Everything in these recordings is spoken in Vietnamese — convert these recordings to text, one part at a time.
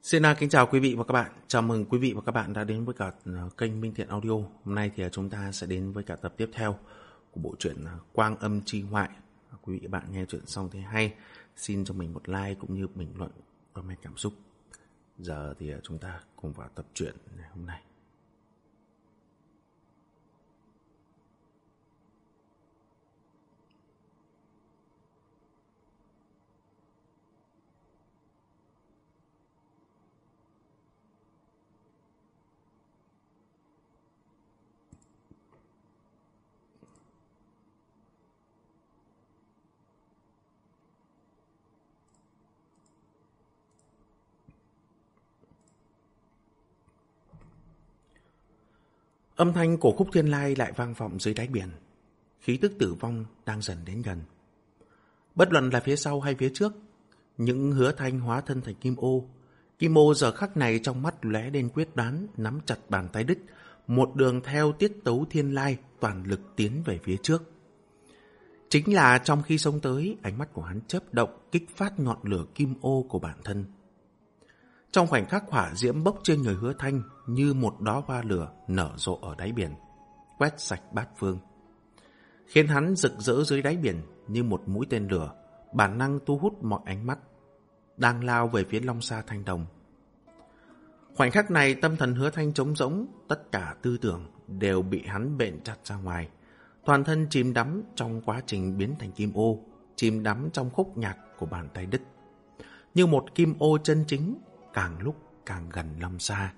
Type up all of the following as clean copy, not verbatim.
Kính chào quý vị và các bạn. Chào mừng quý vị và các bạn đã đến với cả kênh Minh Thiện Audio. Hôm nay thì chúng ta sẽ đến với cả tập tiếp theo của bộ truyện Quang Âm Chi Ngoại. Quý vị và bạn nghe chuyện xong thấy hay, xin cho mình một like cũng như bình luận comment cảm xúc. Giờ thì chúng ta cùng vào tập truyện ngày hôm nay. Âm thanh của Khúc Thiên Lai lại vang vọng dưới đáy biển. Khí tức tử vong đang dần đến gần. Bất luận là phía sau hay phía trước, những Hứa Thanh hóa thân thành Kim Ô. Kim Ô giờ khắc này trong mắt lóe lên quyết đoán, nắm chặt bàn tay đứt, một đường theo tiết tấu Thiên Lai toàn lực tiến về phía trước. Chính là trong khi xông tới, ánh mắt của hắn chớp động kích phát ngọn lửa Kim Ô của bản thân. Trong khoảnh khắc hỏa diễm bốc trên người Hứa Thanh như một đóa hoa lửa nở rộ ở đáy biển, quét sạch bát phương, khiến hắn rực rỡ dưới đáy biển như một mũi tên lửa, bản năng thu hút mọi ánh mắt, đang lao về phía Long Sa Thanh Đồng. Khoảnh khắc này tâm thần Hứa Thanh trống rỗng, tất cả tư tưởng đều bị hắn bện chặt ra ngoài, toàn thân chìm đắm trong quá trình biến thành Kim Ô, chìm đắm trong khúc nhạc của bàn tay đứt, như một Kim Ô chân chính, càng lúc càng gần Long Sa.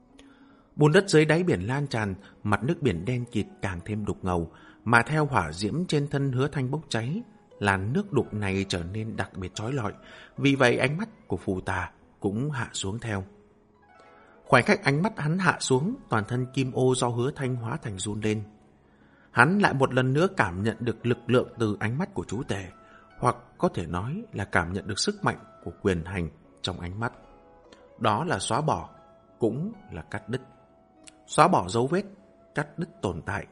Bùn đất dưới đáy biển lan tràn, mặt nước biển đen kịt càng thêm đục ngầu, mà theo hỏa diễm trên thân Hứa Thanh bốc cháy, làn nước đục này trở nên đặc biệt chói lọi, vì vậy ánh mắt của Phù Tà cũng hạ xuống theo. Khoảnh khắc ánh mắt hắn hạ xuống, toàn thân Kim Ô do Hứa Thanh hóa thành run lên. Hắn lại một lần nữa cảm nhận được lực lượng từ ánh mắt của chú tể, hoặc có thể nói là cảm nhận được sức mạnh của quyền hành trong ánh mắt. Đó là xóa bỏ, cũng là cắt đứt. Xóa bỏ dấu vết, cắt đứt tồn tại.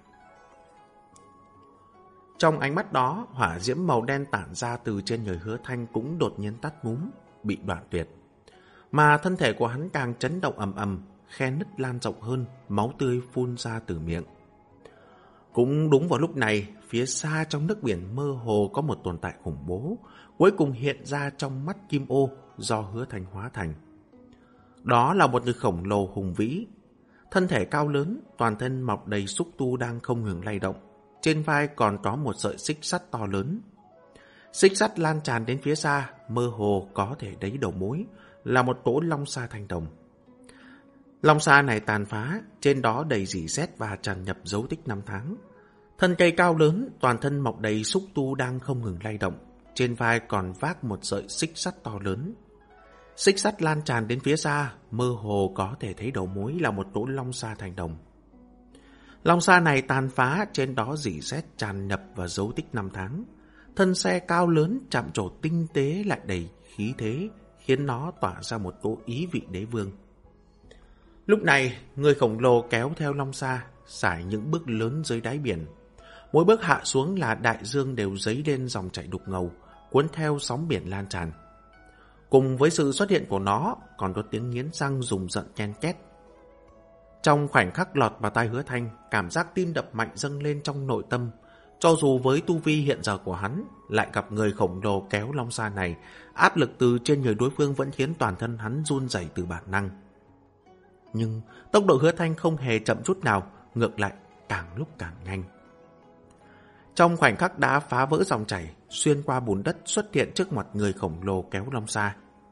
Trong ánh mắt đó, hỏa diễm màu đen tản ra từ trên người Hứa Thanh cũng đột nhiên tắt ngúm, bị đoạn tuyệt. Mà thân thể của hắn càng chấn động ầm ầm, khe nứt lan rộng hơn, máu tươi phun ra từ miệng. Cũng đúng vào lúc này, phía xa trong nước biển mơ hồ có một tồn tại khủng bố, cuối cùng hiện ra trong mắt Kim Ô do Hứa Thanh hóa thành. Đó là một người khổng lồ hùng vĩ, thân thể cao lớn, toàn thân mọc đầy xúc tu đang không ngừng lay động. Trên vai còn có một sợi xích sắt to lớn. Xích sắt lan tràn đến phía xa, mơ hồ có thể thấy đầu mối, là một cỗ Long Sa Thanh Đồng. Long Sa này tàn phá, trên đó đầy rỉ sét và tràn nhập dấu tích năm tháng. Thân cây cao lớn, toàn thân mọc đầy xúc tu đang không ngừng lay động. Trên vai còn vác một sợi xích sắt to lớn. Xích sắt lan tràn đến phía xa, mơ hồ có thể thấy đầu mối là một cỗ Long Sa Thanh Đồng. Long Sa này tàn phá, trên đó rỉ sét tràn nhập vào dấu tích năm tháng. Thân xe cao lớn chạm trổ tinh tế lại đầy khí thế, khiến nó tỏa ra một cỗ ý vị đế vương. Lúc này, người khổng lồ kéo theo Long Sa, sải những bước lớn dưới đáy biển. Mỗi bước hạ xuống là đại dương đều dấy lên dòng chảy đục ngầu, cuốn theo sóng biển lan tràn. Cùng với sự xuất hiện của nó, còn có tiếng nghiến răng rùng rợn ken két. Trong khoảnh khắc lọt vào tai Hứa Thanh, cảm giác tim đập mạnh dâng lên trong nội tâm. Cho dù với tu vi hiện giờ của hắn, lại gặp người khổng lồ kéo Long Sa này, áp lực từ trên người đối phương vẫn khiến toàn thân hắn run rẩy từ bản năng. Nhưng tốc độ Hứa Thanh không hề chậm chút nào, ngược lại càng lúc càng nhanh. Trong khoảnh khắc đã phá vỡ dòng chảy, xuyên qua bùn đất xuất hiện trước mặt người khổng lồ kéo Long Sa.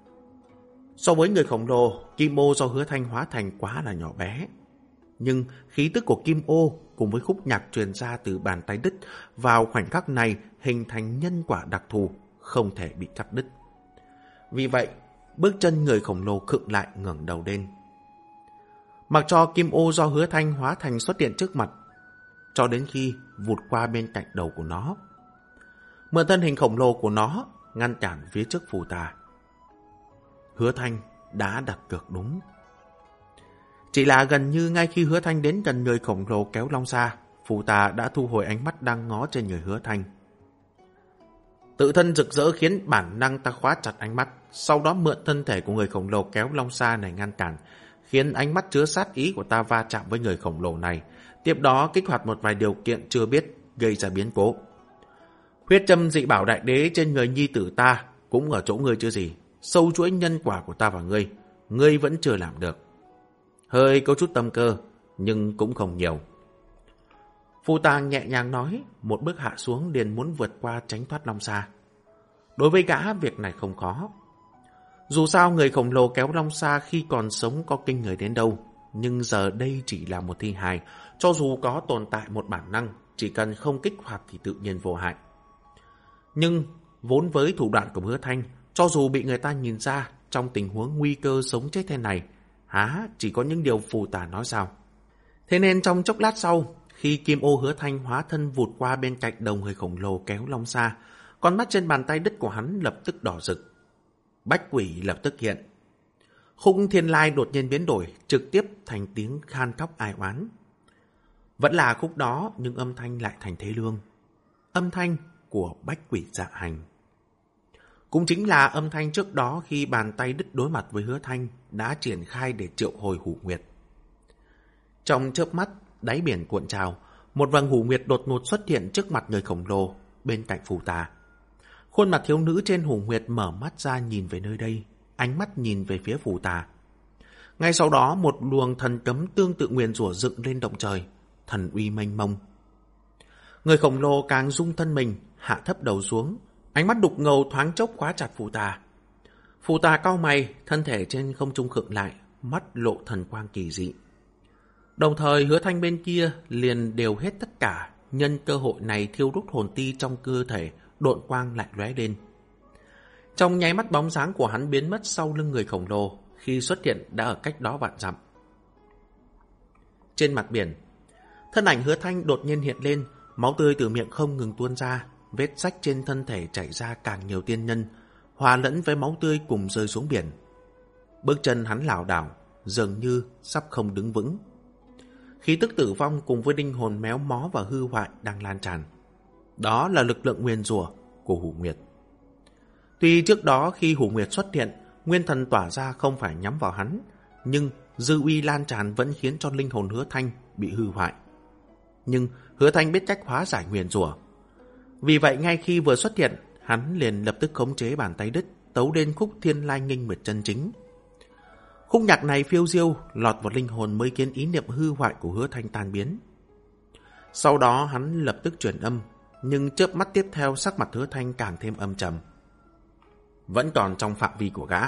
So với người khổng lồ, Kim Ô do Hứa Thanh hóa thành quá là nhỏ bé. Nhưng khí tức của Kim Ô cùng với khúc nhạc truyền ra từ bàn tay đứt vào khoảnh khắc này hình thành nhân quả đặc thù, không thể bị cắt đứt. Vì vậy, bước chân người khổng lồ khựng lại ngẩng đầu lên. Mặc cho Kim Ô do Hứa Thanh hóa thành xuất hiện trước mặt, cho đến khi vụt qua bên cạnh đầu của nó. Mượn thân hình khổng lồ của nó ngăn cản phía trước Phù Tà. Hứa Thanh đã đặt cược đúng. Chỉ là gần như ngay khi Hứa Thanh đến gần người khổng lồ kéo Long Sa, Phù Tà đã thu hồi ánh mắt đang ngó trên người Hứa Thanh. Tự thân rực rỡ khiến bản năng ta khóa chặt ánh mắt, sau đó mượn thân thể của người khổng lồ kéo long xa này ngăn cản, khiến ánh mắt chứa sát ý của ta va chạm với người khổng lồ này, tiếp đó kích hoạt một vài điều kiện chưa biết gây ra biến cố. Huyết châm dị bảo đại đế trên người nhi tử ta cũng ở chỗ ngươi chứ gì. Sâu chuỗi nhân quả của ta và ngươi vẫn chưa làm được. Hơi có chút tâm cơ, nhưng cũng không nhiều. Phù Tàng nhẹ nhàng nói, một bước hạ xuống liền muốn vượt qua tránh thoát long xa. Đối với gã, việc này không khó. Dù sao người khổng lồ kéo long xa khi còn sống có kinh người đến đâu, nhưng giờ đây chỉ là một thi hài, cho dù có tồn tại một bản năng, chỉ cần không kích hoạt thì tự nhiên vô hại. Nhưng vốn với thủ đoạn của Hứa Thanh, cho dù bị người ta nhìn ra trong tình huống nguy cơ sống chết thế này, há chỉ có những điều phù tà nói sao. Thế nên trong chốc lát sau, khi kim ô Hứa Thanh hóa thân vụt qua bên cạnh đầu người khổng lồ kéo long xa, con mắt trên bàn tay đứt của hắn lập tức đỏ rực. Bách quỷ lập tức hiện. Khúc thiên lai đột nhiên biến đổi, trực tiếp thành tiếng khan khóc ai oán. Vẫn là khúc đó, nhưng âm thanh lại thành thế lương. Âm thanh của bách quỷ dạ hành. Cũng chính là âm thanh trước đó khi bàn tay đứt đối mặt với Hứa Thanh đã triển khai để triệu hồi Hủ Nguyệt. Trong chớp mắt, đáy biển cuộn trào, một vầng Hủ Nguyệt đột ngột xuất hiện trước mặt người khổng lồ bên cạnh phù tà. Khuôn mặt thiếu nữ trên Hủ Nguyệt mở mắt ra nhìn về nơi đây, ánh mắt nhìn về phía phù tà. Ngay sau đó một luồng thần cấm tương tự nguyền rủa dựng lên động trời, thần uy mênh mông. Người khổng lồ càng rung thân mình, hạ thấp đầu xuống, ánh mắt đục ngầu thoáng chốc khóa chặt phù tà. Phù tà cau mày, thân thể trên không trung khựng lại, mắt lộ thần quang kỳ dị. Đồng thời Hứa Thanh bên kia liền đều hết tất cả, nhân cơ hội này thiêu đốt hồn ti trong cơ thể, độn quang lại lóe lên. Trong nháy mắt bóng dáng của hắn biến mất sau lưng người khổng lồ, khi xuất hiện đã ở cách đó vạn dặm. Trên mặt biển, thân ảnh Hứa Thanh đột nhiên hiện lên, máu tươi từ miệng không ngừng tuôn ra, vết rách trên thân thể chảy ra càng nhiều tiên nhân, hòa lẫn với máu tươi cùng rơi xuống biển. Bước chân hắn lảo đảo, dường như sắp không đứng vững. Khí tức tử vong cùng với linh hồn méo mó và hư hoại đang lan tràn. Đó là lực lượng nguyền rủa của Hủ Nguyệt. Tuy trước đó khi Hủ Nguyệt xuất hiện, nguyên thần tỏa ra không phải nhắm vào hắn, nhưng dư uy lan tràn vẫn khiến cho linh hồn Hứa Thanh bị hư hoại. Nhưng Hứa Thanh biết cách hóa giải nguyền rủa. Vì vậy ngay khi vừa xuất hiện, hắn liền lập tức khống chế bàn tay đứt, tấu lên khúc thiên lai nghinh nguyệt chân chính. Khúc nhạc này phiêu diêu, lọt vào linh hồn mới khiến ý niệm hư hoại của Hứa Thanh tan biến. Sau đó hắn lập tức chuyển âm, nhưng chớp mắt tiếp theo sắc mặt Hứa Thanh càng thêm âm trầm. Vẫn còn trong phạm vi của gã.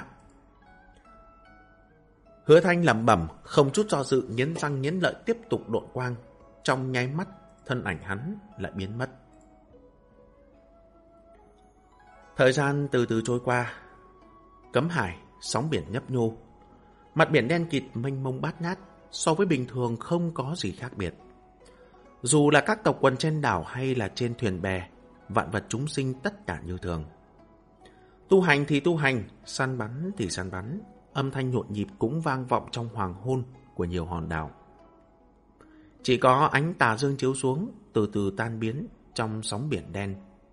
Hứa Thanh lẩm bẩm, không chút do dự, nghiến răng nghiến lợi tiếp tục độn quang. Trong nháy mắt, thân ảnh hắn lại biến mất. Thời gian từ từ trôi qua. Cấm hải, sóng biển nhấp nhô. Mặt biển đen kịt mênh mông bát ngát, so với bình thường không có gì khác biệt. Dù là các tộc quần trên đảo hay là trên thuyền bè, vạn vật chúng sinh tất cả như thường. Tu hành thì tu hành, săn bắn thì săn bắn, âm thanh nhộn nhịp cũng vang vọng trong hoàng hôn của nhiều hòn đảo. Chỉ có ánh tà dương chiếu xuống, từ từ tan biến trong sóng biển đen.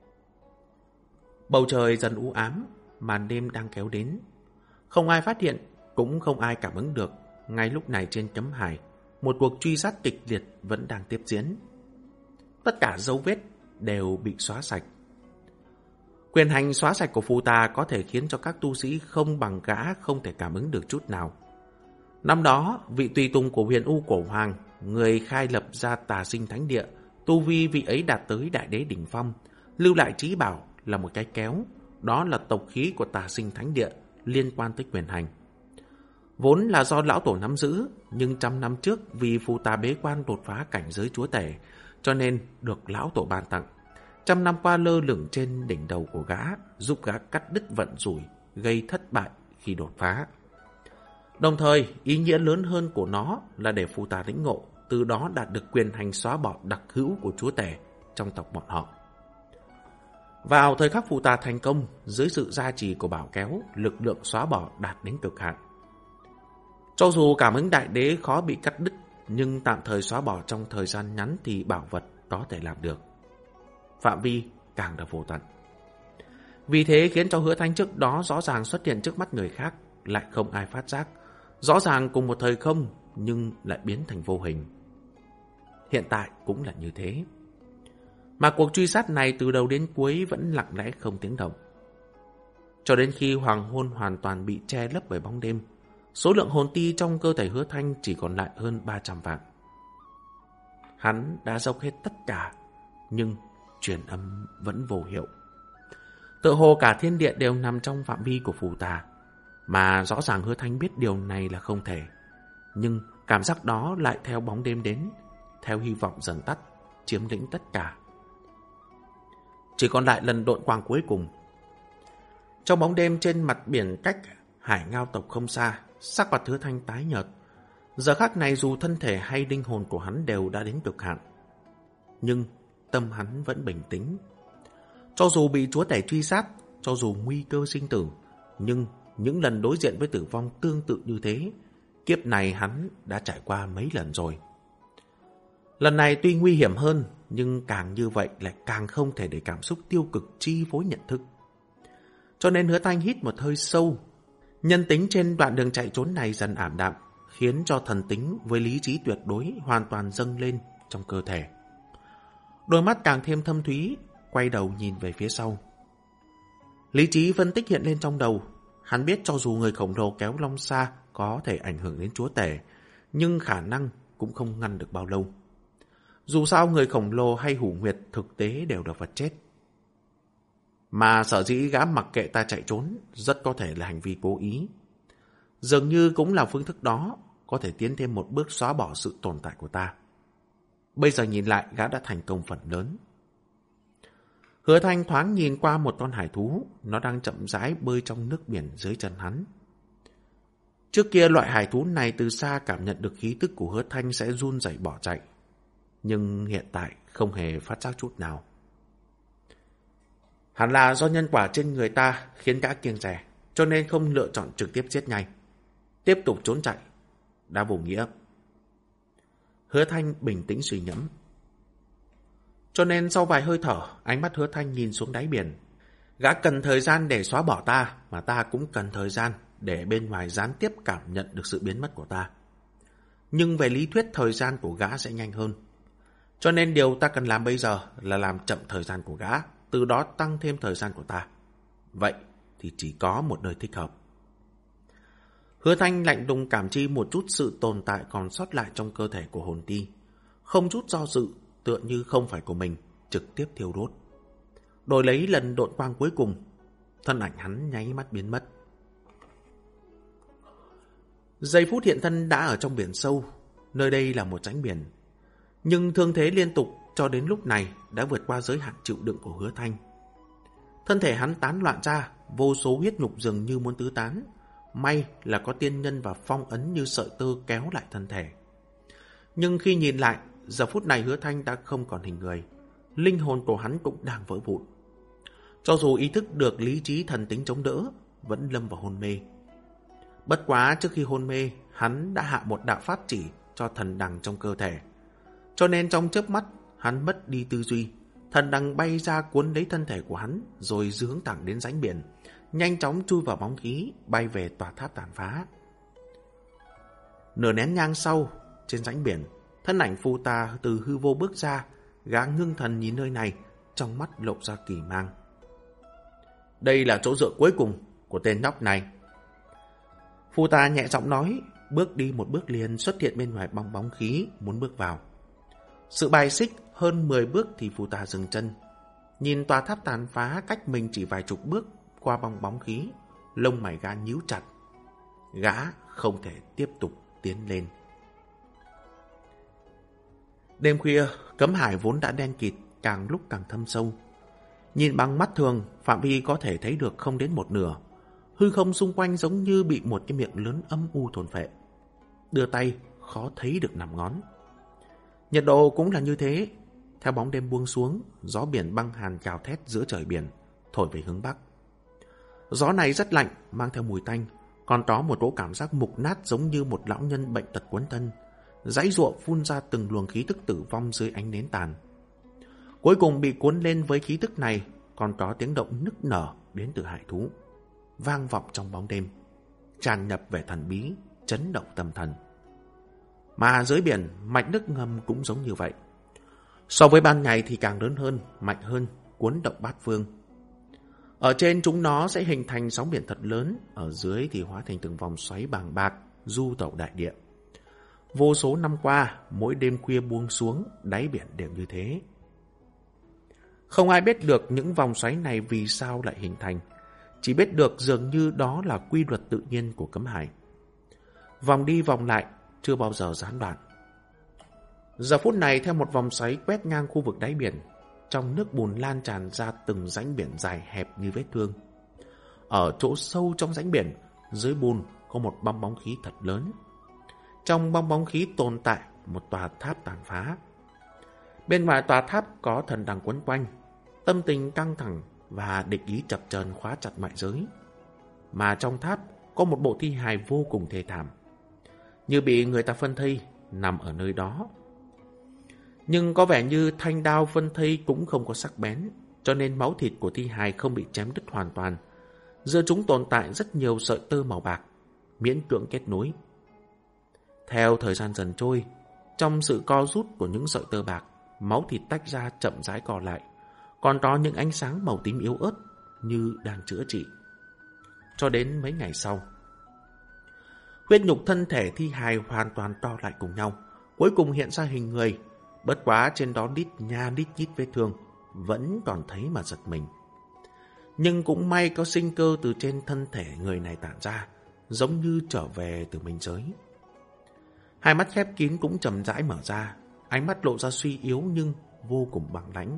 Bầu trời dần u ám, màn đêm đang kéo đến. Không ai phát hiện, cũng không ai cảm ứng được. Ngay lúc này trên cấm hải, một cuộc truy sát kịch liệt vẫn đang tiếp diễn. Tất cả dấu vết đều bị xóa sạch. Quyền hành xóa sạch của phù tà có thể khiến cho các tu sĩ không bằng gã không thể cảm ứng được chút nào. Năm đó, vị tùy tùng của Huyền U Cổ Hoàng, người khai lập ra Tà Sinh Thánh Địa, tu vi vị ấy đạt tới đại đế đỉnh phong, lưu lại trí bảo là một cái kéo, đó là tộc khí của Tà Sinh Thánh Địa liên quan tới quyền hành. Vốn là do lão tổ nắm giữ, nhưng trăm năm trước vì phù tà bế quan đột phá cảnh giới chúa tể, cho nên được lão tổ ban tặng. Trăm năm qua lơ lửng trên đỉnh đầu của gã, giúp gã cắt đứt vận rủi, gây thất bại khi đột phá. Đồng thời, ý nghĩa lớn hơn của nó là để phù tà lĩnh ngộ, từ đó đạt được quyền hành xóa bỏ đặc hữu của chúa tể trong tộc bọn họ. Vào thời khắc phù tà thành công, dưới sự gia trì của bảo kéo, lực lượng xóa bỏ đạt đến cực hạn. Cho dù cảm ứng đại đế khó bị cắt đứt, nhưng tạm thời xóa bỏ trong thời gian ngắn thì bảo vật có thể làm được. Phạm vi càng là vô tận. Vì thế khiến cho Hứa Thanh trước đó rõ ràng xuất hiện trước mắt người khác, lại không ai phát giác. Rõ ràng cùng một thời không, nhưng lại biến thành vô hình. Hiện tại cũng là như thế. Mà cuộc truy sát này từ đầu đến cuối vẫn lặng lẽ không tiếng động. Cho đến khi hoàng hôn hoàn toàn bị che lấp bởi bóng đêm, số lượng hồn ti trong cơ thể Hứa Thanh chỉ còn lại hơn 300 vạn. Hắn đã dốc hết tất cả, nhưng truyền âm vẫn vô hiệu. Tựa hồ cả thiên địa đều nằm trong phạm vi của phù tà, mà rõ ràng Hứa Thanh biết điều này là không thể. Nhưng cảm giác đó lại theo bóng đêm đến, theo hy vọng dần tắt, chiếm lĩnh tất cả. Chỉ còn lại lần độn quang cuối cùng. Trong bóng đêm trên mặt biển cách Hải Ngao tộc không xa, sắc mặt Hứa Thanh tái nhợt. Giờ khắc này dù thân thể hay linh hồn của hắn đều đã đến cực hạn, nhưng tâm hắn vẫn bình tĩnh. Cho dù bị chúa tể truy sát, cho dù nguy cơ sinh tử, nhưng những lần đối diện với tử vong tương tự như thế, kiếp này hắn đã trải qua mấy lần rồi. Lần này tuy nguy hiểm hơn, nhưng càng như vậy lại càng không thể để cảm xúc tiêu cực chi phối nhận thức. Cho nên Hứa Thanh hít một hơi sâu. Nhân tính trên đoạn đường chạy trốn này dần ảm đạm, khiến cho thần tính với lý trí tuyệt đối hoàn toàn dâng lên trong cơ thể. Đôi mắt càng thêm thâm thúy, quay đầu nhìn về phía sau. Lý trí phân tích hiện lên trong đầu. Hắn biết cho dù người khổng lồ kéo long xa có thể ảnh hưởng đến chúa tể, nhưng khả năng cũng không ngăn được bao lâu. Dù sao người khổng lồ hay hủ nguyệt thực tế đều là vật chết. Mà sở dĩ gã mặc kệ ta chạy trốn rất có thể là hành vi cố ý. Dường như cũng là phương thức đó có thể tiến thêm một bước xóa bỏ sự tồn tại của ta. Bây giờ nhìn lại gã đã thành công phần lớn. Hứa Thanh thoáng nhìn qua một con hải thú, nó đang chậm rãi bơi trong nước biển dưới chân hắn. Trước kia loại hải thú này từ xa cảm nhận được khí tức của Hứa Thanh sẽ run rẩy bỏ chạy. Nhưng hiện tại không hề phát giác chút nào. Hẳn là do nhân quả trên người ta khiến gã kiêng dè, cho nên không lựa chọn trực tiếp giết ngay. Tiếp tục trốn chạy đã vô nghĩa. Hứa Thanh bình tĩnh suy ngẫm. Cho nên sau vài hơi thở, ánh mắt Hứa Thanh nhìn xuống đáy biển. Gã cần thời gian để xóa bỏ ta, mà ta cũng cần thời gian để bên ngoài gián tiếp cảm nhận được sự biến mất của ta. Nhưng về lý thuyết thời gian của gã sẽ nhanh hơn. Cho nên điều ta cần làm bây giờ là làm chậm thời gian của gã, từ đó tăng thêm thời gian của ta. Vậy thì chỉ có một nơi thích hợp. Hứa Thanh lạnh lùng cảm chi một chút sự tồn tại còn sót lại trong cơ thể của hồn ti. Không chút do dự, tựa như không phải của mình, trực tiếp thiêu đốt. Đổi lấy lần độn quang cuối cùng, thân ảnh hắn nháy mắt biến mất. Giây phút hiện thân đã ở trong biển sâu, nơi đây là một rãnh biển. Nhưng thương thế liên tục cho đến lúc này đã vượt qua giới hạn chịu đựng của Hứa Thanh. Thân thể hắn tán loạn ra, vô số huyết nhục dường như muốn tứ tán. May là có tiên nhân và phong ấn như sợi tơ kéo lại thân thể. Nhưng khi nhìn lại, giờ phút này Hứa Thanh đã không còn hình người. Linh hồn của hắn cũng đang vỡ vụn. Cho dù ý thức được lý trí thần tính chống đỡ, vẫn lâm vào hôn mê. Bất quá trước khi hôn mê, hắn đã hạ một đạo pháp chỉ cho thần đằng trong cơ thể. Cho nên trong chớp mắt, hắn mất đi tư duy. Thần đằng bay ra cuốn lấy thân thể của hắn, rồi hướng thẳng đến rãnh biển, nhanh chóng chui vào bóng khí, bay về tòa tháp tàn phá. Nửa nén nhang sau, trên rãnh biển, thân ảnh phù tà từ hư vô bước ra, gã ngưng thần nhìn nơi này, trong mắt lộ ra kỳ mang. Đây là chỗ dựa cuối cùng của tên nhóc này. Phù tà nhẹ giọng nói, bước đi một bước liền xuất hiện bên ngoài bong bóng khí, muốn bước vào. Sự bài xích hơn 10 bước thì phù tà dừng chân. Nhìn tòa tháp tàn phá cách mình chỉ vài chục bước qua bong bóng khí, lông mày gã nhíu chặt. Gã không thể tiếp tục tiến lên. Đêm khuya, cấm hải vốn đã đen kịt, càng lúc càng thâm sâu. Nhìn bằng mắt thường, phạm vi có thể thấy được không đến một nửa. Hư không xung quanh giống như bị một cái miệng lớn âm u thôn phệ. Đưa tay, khó thấy được nằm ngón. Nhiệt độ cũng là như thế. Theo bóng đêm buông xuống, gió biển băng hàn gào thét giữa trời biển, thổi về hướng bắc. Gió này rất lạnh, mang theo mùi tanh, còn có một cỗ cảm giác mục nát giống như một lão nhân bệnh tật quấn thân, giãy giụa phun ra từng luồng khí tức tử vong dưới ánh nến tàn. Cuối cùng bị cuốn lên với khí tức này, còn có tiếng động nức nở đến từ hải thú, vang vọng trong bóng đêm, tràn nhập vẻ thần bí, chấn động tâm thần. Mà dưới biển, mạch nước ngầm cũng giống như vậy. So với ban ngày thì càng lớn hơn, mạnh hơn, cuốn động bát phương. Ở trên chúng nó sẽ hình thành sóng biển thật lớn, ở dưới thì hóa thành từng vòng xoáy bàng bạc, du tẩu đại địa. Vô số năm qua, mỗi đêm khuya buông xuống, đáy biển đều như thế. Không ai biết được những vòng xoáy này vì sao lại hình thành, chỉ biết được dường như đó là quy luật tự nhiên của cấm hải. Vòng đi vòng lại, chưa bao giờ gián đoạn. Giờ phút này theo một vòng xoáy quét ngang khu vực đáy biển, trong nước bùn lan tràn ra từng rãnh biển dài hẹp như vết thương. Ở chỗ sâu trong rãnh biển, dưới bùn có một bong bóng khí thật lớn. Trong bong bóng khí tồn tại một tòa tháp tàn phá. Bên ngoài tòa tháp có thần đằng quấn quanh, tâm tình căng thẳng và địch ý chập chờn khóa chặt mại giới. Mà trong tháp có một bộ thi hài vô cùng thê thảm, như bị người ta phân thây, nằm ở nơi đó. Nhưng có vẻ như thanh đao phân thây cũng không có sắc bén, cho nên máu thịt của thi hài không bị chém đứt hoàn toàn. Giữa chúng tồn tại rất nhiều sợi tơ màu bạc, miễn cưỡng kết nối. Theo thời gian dần trôi, trong sự co rút của những sợi tơ bạc, máu thịt tách ra chậm rãi co lại, còn có những ánh sáng màu tím yếu ớt như đang chữa trị. Cho đến mấy ngày sau, huyết nhục thân thể thi hài hoàn toàn to lại cùng nhau, cuối cùng hiện ra hình người. Bất quá trên đó đít nha đít nhít vết thương, vẫn còn thấy mà giật mình. Nhưng cũng may có sinh cơ từ trên thân thể người này tản ra, giống như trở về từ minh giới. Hai mắt khép kín cũng chậm rãi mở ra, ánh mắt lộ ra suy yếu nhưng vô cùng bằng lãnh.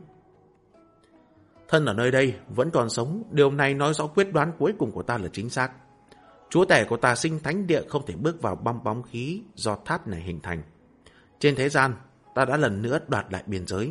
Thân ở nơi đây vẫn còn sống, điều này nói rõ quyết đoán cuối cùng của ta là chính xác. Chúa tể của ta sinh thánh địa không thể bước vào bong bóng khí do tháp này hình thành. Trên thế gian, ta đã lần nữa đoạt lại biên giới.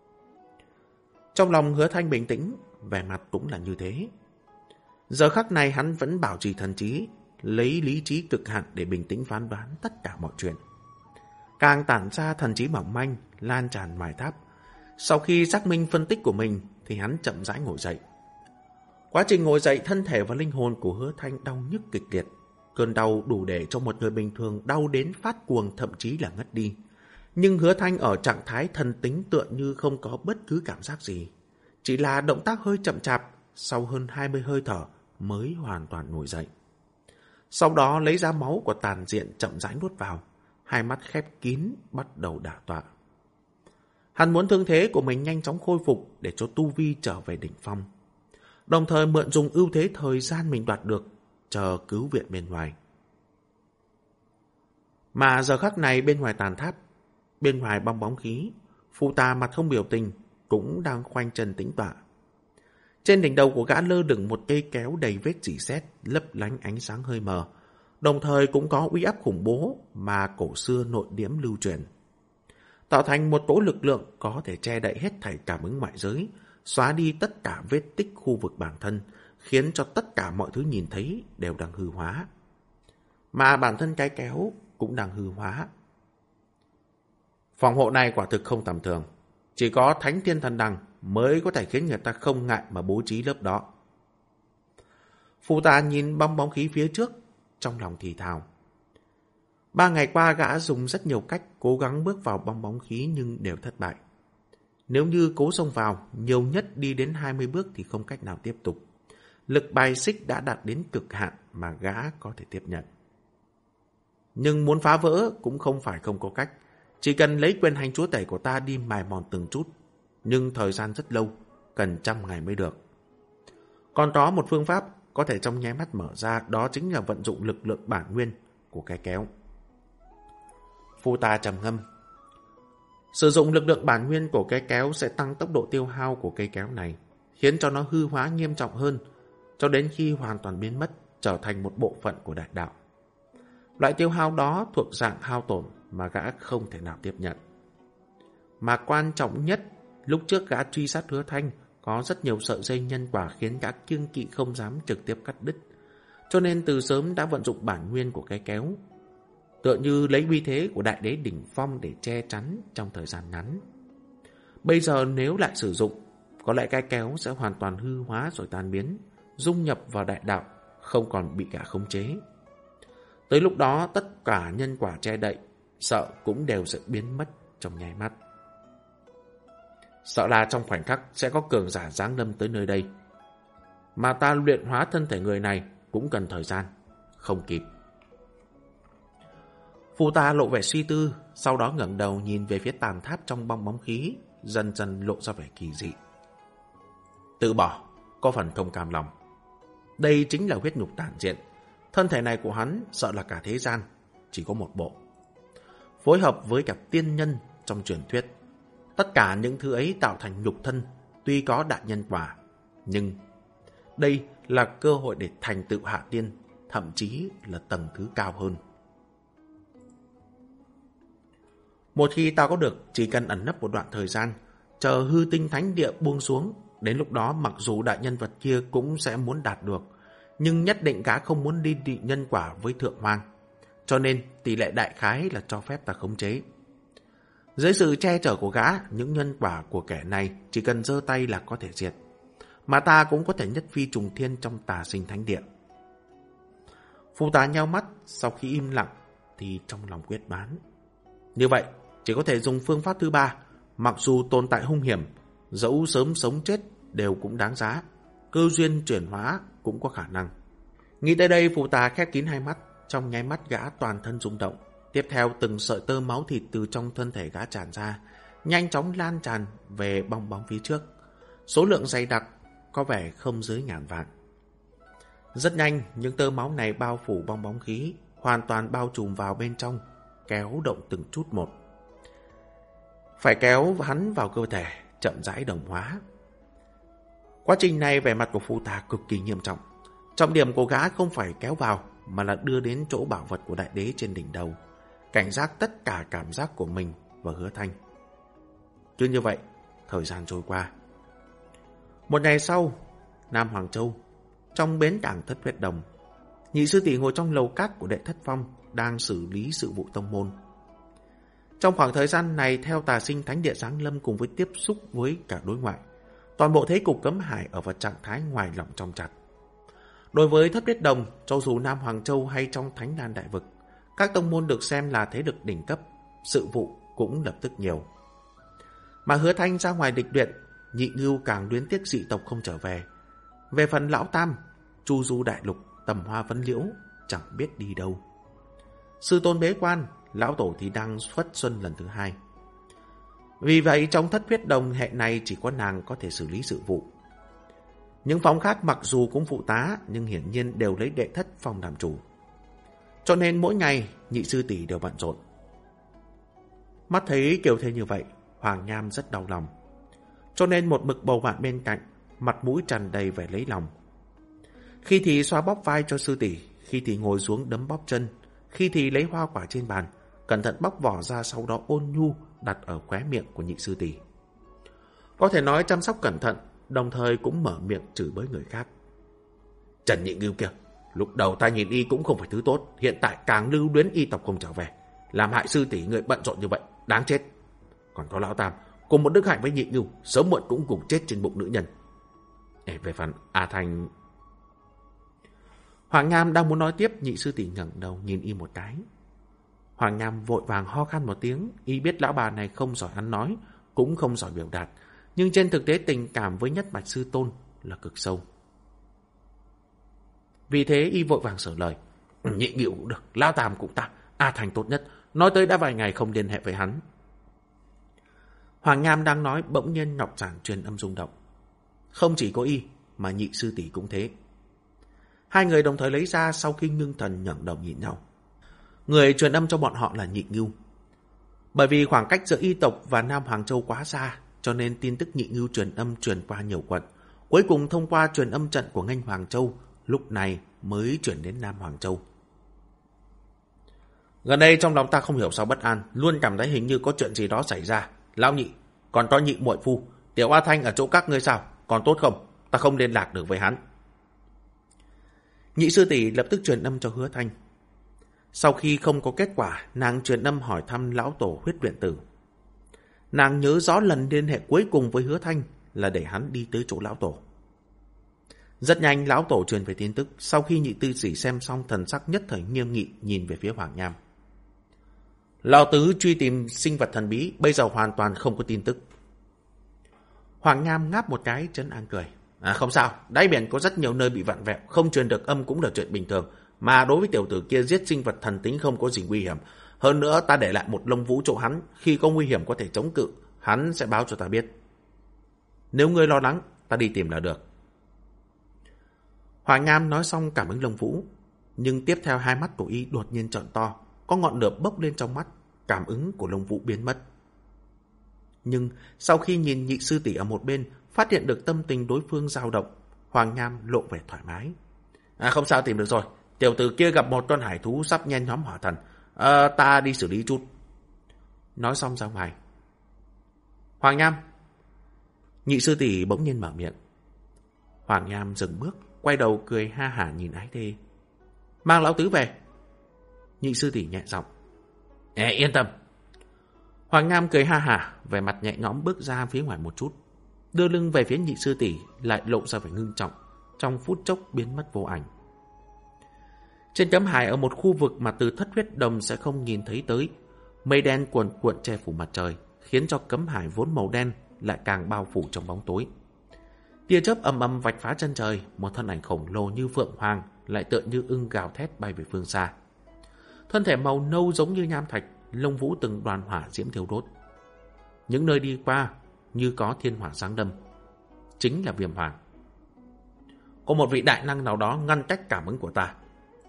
Trong lòng Hứa Thanh bình tĩnh, vẻ mặt cũng là như thế. Giờ khắc này hắn vẫn bảo trì thần trí, lấy lý trí cực hạn để bình tĩnh phán đoán tất cả mọi chuyện. Càng tản ra thần trí mỏng manh, lan tràn ngoài tháp. Sau khi xác minh phân tích của mình thì hắn chậm rãi ngồi dậy. Quá trình ngồi dậy, thân thể và linh hồn của Hứa Thanh đau nhức kịch liệt. Cơn đau đủ để cho một người bình thường đau đến phát cuồng, thậm chí là ngất đi. Nhưng Hứa Thanh ở trạng thái thần tính tựa như không có bất cứ cảm giác gì. Chỉ là động tác hơi chậm chạp, sau hơn 20 hơi thở mới hoàn toàn ngồi dậy. Sau đó lấy ra máu của tàn diện chậm rãi nuốt vào, hai mắt khép kín bắt đầu đả tọa. Hắn muốn thương thế của mình nhanh chóng khôi phục để cho tu vi trở về đỉnh phong, đồng thời mượn dùng ưu thế thời gian mình đoạt được, chờ cứu viện bên ngoài. Mà giờ khắc này bên ngoài tàn tháp, bên ngoài bong bóng khí, Phù Tà mặt không biểu tình cũng đang khoanh chân tĩnh tọa. Trên đỉnh đầu của gã lơ lửng một cây kéo đầy vết rỉ sét, lấp lánh ánh sáng hơi mờ, đồng thời cũng có uy áp khủng bố mà cổ xưa nội điếm lưu truyền, tạo thành một cỗ lực lượng có thể che đậy hết thảy cảm ứng ngoại giới, xóa đi tất cả vết tích khu vực bản thân, khiến cho tất cả mọi thứ nhìn thấy đều đang hư hóa. Mà bản thân cái kéo cũng đang hư hóa. Phòng hộ này quả thực không tầm thường, chỉ có Thánh Thiên Thần Đằng mới có thể khiến người ta không ngại mà bố trí lớp đó. Phù Tà nhìn bong bóng khí phía trước, trong lòng thì thào. 3 ngày qua gã dùng rất nhiều cách cố gắng bước vào bong bóng khí nhưng đều thất bại. Nếu như cố xông vào, nhiều nhất đi đến 20 bước thì không cách nào tiếp tục. Lực bài xích đã đạt đến cực hạn mà gã có thể tiếp nhận. Nhưng muốn phá vỡ cũng không phải không có cách. Chỉ cần lấy quyền hành chúa tể của ta đi mài mòn từng chút. Nhưng thời gian rất lâu, cần 100 ngày mới được. Còn có một phương pháp có thể trong nháy mắt mở ra, đó chính là vận dụng lực lượng bản nguyên của cái kéo. Phù Tà trầm ngâm. Sử dụng lực lượng bản nguyên của cây kéo sẽ tăng tốc độ tiêu hao của cây kéo này, khiến cho nó hư hóa nghiêm trọng hơn, cho đến khi hoàn toàn biến mất, trở thành một bộ phận của đại đạo. Loại tiêu hao đó thuộc dạng hao tổn mà gã không thể nào tiếp nhận. Mà quan trọng nhất, lúc trước gã truy sát Hứa Thanh, có rất nhiều sợi dây nhân quả khiến gã kiêng kỵ không dám trực tiếp cắt đứt, cho nên từ sớm đã vận dụng bản nguyên của cái kéo, tựa như lấy uy thế của đại đế đỉnh phong để che chắn trong thời gian ngắn. Bây giờ nếu lại sử dụng, có lẽ cái kéo sẽ hoàn toàn hư hóa rồi tan biến, dung nhập vào đại đạo, không còn bị gã khống chế. Tới lúc đó tất cả nhân quả che đậy, sợ cũng đều sẽ biến mất trong nháy mắt. Sợ là trong khoảnh khắc sẽ có cường giả giáng lâm tới nơi đây. Mà ta luyện hóa thân thể người này cũng cần thời gian, không kịp. Phù ta lộ vẻ suy tư, sau đó ngẩng đầu nhìn về phía tàn tháp trong bong bóng khí, dần dần lộ ra vẻ kỳ dị. Từ bỏ, có phần không cam lòng. Đây chính là huyết nhục tản diện. Thân thể này của hắn sợ là cả thế gian chỉ có một bộ. Phối hợp với cả tiên nhân trong truyền thuyết. Tất cả những thứ ấy tạo thành nhục thân, tuy có đại nhân quả, nhưng đây là cơ hội để thành tựu hạ tiên, thậm chí là tầng thứ cao hơn. Một khi ta có được, chỉ cần ẩn nấp một đoạn thời gian, chờ hư tinh thánh địa buông xuống, đến lúc đó mặc dù đại nhân vật kia cũng sẽ muốn đạt được, nhưng nhất định gã không muốn đi định nhân quả với thượng hoàng. Cho nên tỷ lệ đại khái là cho phép ta khống chế. Dưới sự che chở của gã, những nhân quả của kẻ này chỉ cần giơ tay là có thể diệt. Mà ta cũng có thể nhất phi trùng thiên trong Tà Sinh Thánh Địa. Phù tá nheo mắt, sau khi im lặng thì trong lòng quyết đoán. Như vậy, chỉ có thể dùng phương pháp thứ ba, mặc dù tồn tại hung hiểm, dẫu sớm sống chết đều cũng đáng giá. Cơ duyên chuyển hóa cũng có khả năng. Nghĩ tới đây, phù tá khép kín hai mắt, trong nháy mắt gã toàn thân rung động. Tiếp theo từng sợi tơ máu thịt từ trong thân thể gã tràn ra, nhanh chóng lan tràn về bong bóng phía trước. Số lượng dày đặc, có vẻ không dưới 1000 vạn. Rất nhanh, những tơ máu này bao phủ bong bóng khí, hoàn toàn bao trùm vào bên trong, kéo động từng chút một. Phải kéo hắn vào cơ thể, chậm rãi đồng hóa. Quá trình này vẻ mặt của phù tá cực kỳ nghiêm trọng. Trọng điểm của gã không phải kéo vào, mà là đưa đến chỗ bảo vật của đại đế trên đỉnh đầu, cảnh giác tất cả cảm giác của mình và Hứa Thanh. Cứ như vậy, thời gian trôi qua. Một ngày sau, Nam Hoàng Châu, trong bến cảng Thất Huyết Đồng, nhị sư tỷ ngồi trong lầu cát của Đệ Thất Phong, đang xử lý sự vụ tông môn. Trong khoảng thời gian này, theo Tà Sinh Thánh Địa giáng lâm cùng với tiếp xúc với cả đối ngoại, toàn bộ thế cục cấm hải ở vào trạng thái ngoài lỏng trong chặt. Đối với Thất Huyết Đồng, cho dù Nam Hoàng Châu hay trong Thánh Lan Đại Vực, các tông môn được xem là thế lực đỉnh cấp, sự vụ cũng lập tức nhiều. Mà Hứa Thanh ra ngoài địch luyện, Nhị Ngưu càng luyến tiếc dị tộc không trở về. Về phần Lão Tam, Chu Du Đại Lục, Tầm Hoa Vấn Liễu, chẳng biết đi đâu. Sư tôn bế quan, Lão Tổ thì đang phất xuân lần thứ 2. Vì vậy trong Thất Huyết Đồng hệ này chỉ có nàng có thể xử lý sự vụ. Những phòng khác mặc dù cũng phụ tá, nhưng hiển nhiên đều lấy Đệ Thất Phong làm chủ. Cho nên mỗi ngày nhị sư tỷ đều bận rộn. Mắt thấy Kiều Thê như vậy, Hoàng Nham rất đau lòng. Cho nên một mực bầu bạn bên cạnh, mặt mũi tràn đầy vẻ lấy lòng. Khi thì xoa bóp vai cho sư tỷ, khi thì ngồi xuống đấm bóp chân, khi thì lấy hoa quả trên bàn, cẩn thận bóc vỏ ra, sau đó ôn nhu đặt ở khóe miệng của nhị sư tỷ. Có thể nói chăm sóc cẩn thận, đồng thời cũng mở miệng chửi bới người khác. Trần Nhị Ngưu kia, lúc đầu ta nhìn y cũng không phải thứ tốt, hiện tại càng lưu luyến y tộc không trở về, làm hại sư tỷ người bận rộn như vậy, đáng chết. Còn có Lão Tam, cùng một đức hạnh với Nhị Ngưu, sớm muộn cũng cùng chết trên bụng nữ nhân. Về phần A Thành... Hoàng Nham đang muốn nói tiếp, nhị sư tỷ ngẩng đầu nhìn y một cái. Hoàng Nham vội vàng ho khan một tiếng, y biết lão bà này không giỏi ăn nói, cũng không giỏi biểu đạt, nhưng trên thực tế tình cảm với nhất mạch sư tôn là cực sâu. Vì thế y vội vàng sửa lời. Nhị Ngưu cũng được, Lão Tam cũng ta, A Thành tốt nhất, nói tới đã vài ngày không liên hệ với hắn. Hoàng Nham đang nói, bỗng nhiên ngọc giản truyền âm rung động. Không chỉ có y, mà nhị sư tỷ cũng thế. Hai người đồng thời lấy ra, sau khi ngưng thần ngẩng đầu nhìn nhau. Người truyền âm cho bọn họ là Nhị Ngưu. Bởi vì khoảng cách giữa y tộc và Nam Hoàng Châu quá xa, cho nên tin tức Nhị Ngưu truyền âm truyền qua nhiều quận. Cuối cùng thông qua truyền âm trận của Nghênh Hoàng Châu, lúc này mới chuyển đến Nam Hoàng Châu. Gần đây trong lòng ta không hiểu sao bất an, luôn cảm thấy hình như có chuyện gì đó xảy ra. Lão Nhị, còn có Nhị muội phu, Tiểu A Thanh ở chỗ các ngươi sao? Còn tốt không? Ta không liên lạc được với hắn. Nhị sư tỷ lập tức truyền âm cho Hứa Thanh. Sau khi không có kết quả, nàng truyền âm hỏi thăm Lão Tổ Huyết Luyện Tử. Nàng nhớ rõ lần liên hệ cuối cùng với Hứa Thanh là để hắn đi tới chỗ Lão Tổ. Rất nhanh lão tổ truyền về tin tức. Sau khi nhị tư sĩ xem xong, thần sắc nhất thời nghiêm nghị nhìn về phía Hoàng Nham. Lão tứ truy tìm sinh vật thần bí, bây giờ hoàn toàn không có tin tức. Hoàng Nham ngáp một cái, trấn an cười. Không sao, đáy biển có rất nhiều nơi bị vặn vẹo, không truyền được âm cũng là chuyện bình thường. Mà đối với tiểu tử kia, giết sinh vật thần tính không có gì nguy hiểm. Hơn nữa ta để lại một lông vũ chỗ hắn, khi có nguy hiểm có thể chống cự, hắn sẽ báo cho ta biết. Nếu ngươi lo lắng, ta đi tìm là được. Hoàng Nham nói xong cảm ứng lông vũ, nhưng tiếp theo hai mắt của y đột nhiên trợn to, có ngọn lửa bốc lên trong mắt, cảm ứng của lông vũ biến mất. Nhưng sau khi nhìn nhị sư tỷ ở một bên, phát hiện được tâm tình đối phương dao động, Hoàng Nham lộ vẻ thoải mái. Không sao, tìm được rồi. Tiểu tử kia gặp một con hải thú sắp nhen nhóm hỏa thần. Ta đi xử lý chút. Nói xong ra ngoài. Hoàng Nham. Nhị sư tỷ bỗng nhiên mở miệng. Hoàng Nham dừng bước, quay đầu cười ha hả nhìn Ái Thê. Mang lão tứ về. Nhị sư tỷ nhẹ giọng. Yên tâm. Hoàng Nham cười ha hả, vẻ mặt nhẹ nhõm bước ra phía ngoài một chút, đưa lưng về phía nhị sư tỷ, lại lộ ra vẻ ngưng trọng, trong phút chốc biến mất vô ảnh. Trên cấm hải ở một khu vực mà từ Thất Huyết Đồng sẽ không nhìn thấy tới, mây đen cuồn cuộn che phủ mặt trời, khiến cho cấm hải vốn màu đen lại càng bao phủ trong bóng tối. Tia chớp ầm ầm vạch phá chân trời, một thân ảnh khổng lồ như phượng hoàng lại tựa như ưng gào thét bay về phương xa. Thân thể màu nâu giống như nham thạch, lông vũ từng đoàn hỏa diễm thiêu đốt. Những nơi đi qua như có thiên hỏa giáng đâm, chính là Viêm Hoàng. Có một vị đại năng nào đó ngăn cách cảm ứng của ta.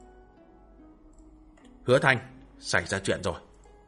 Hứa Thanh, xảy ra chuyện rồi.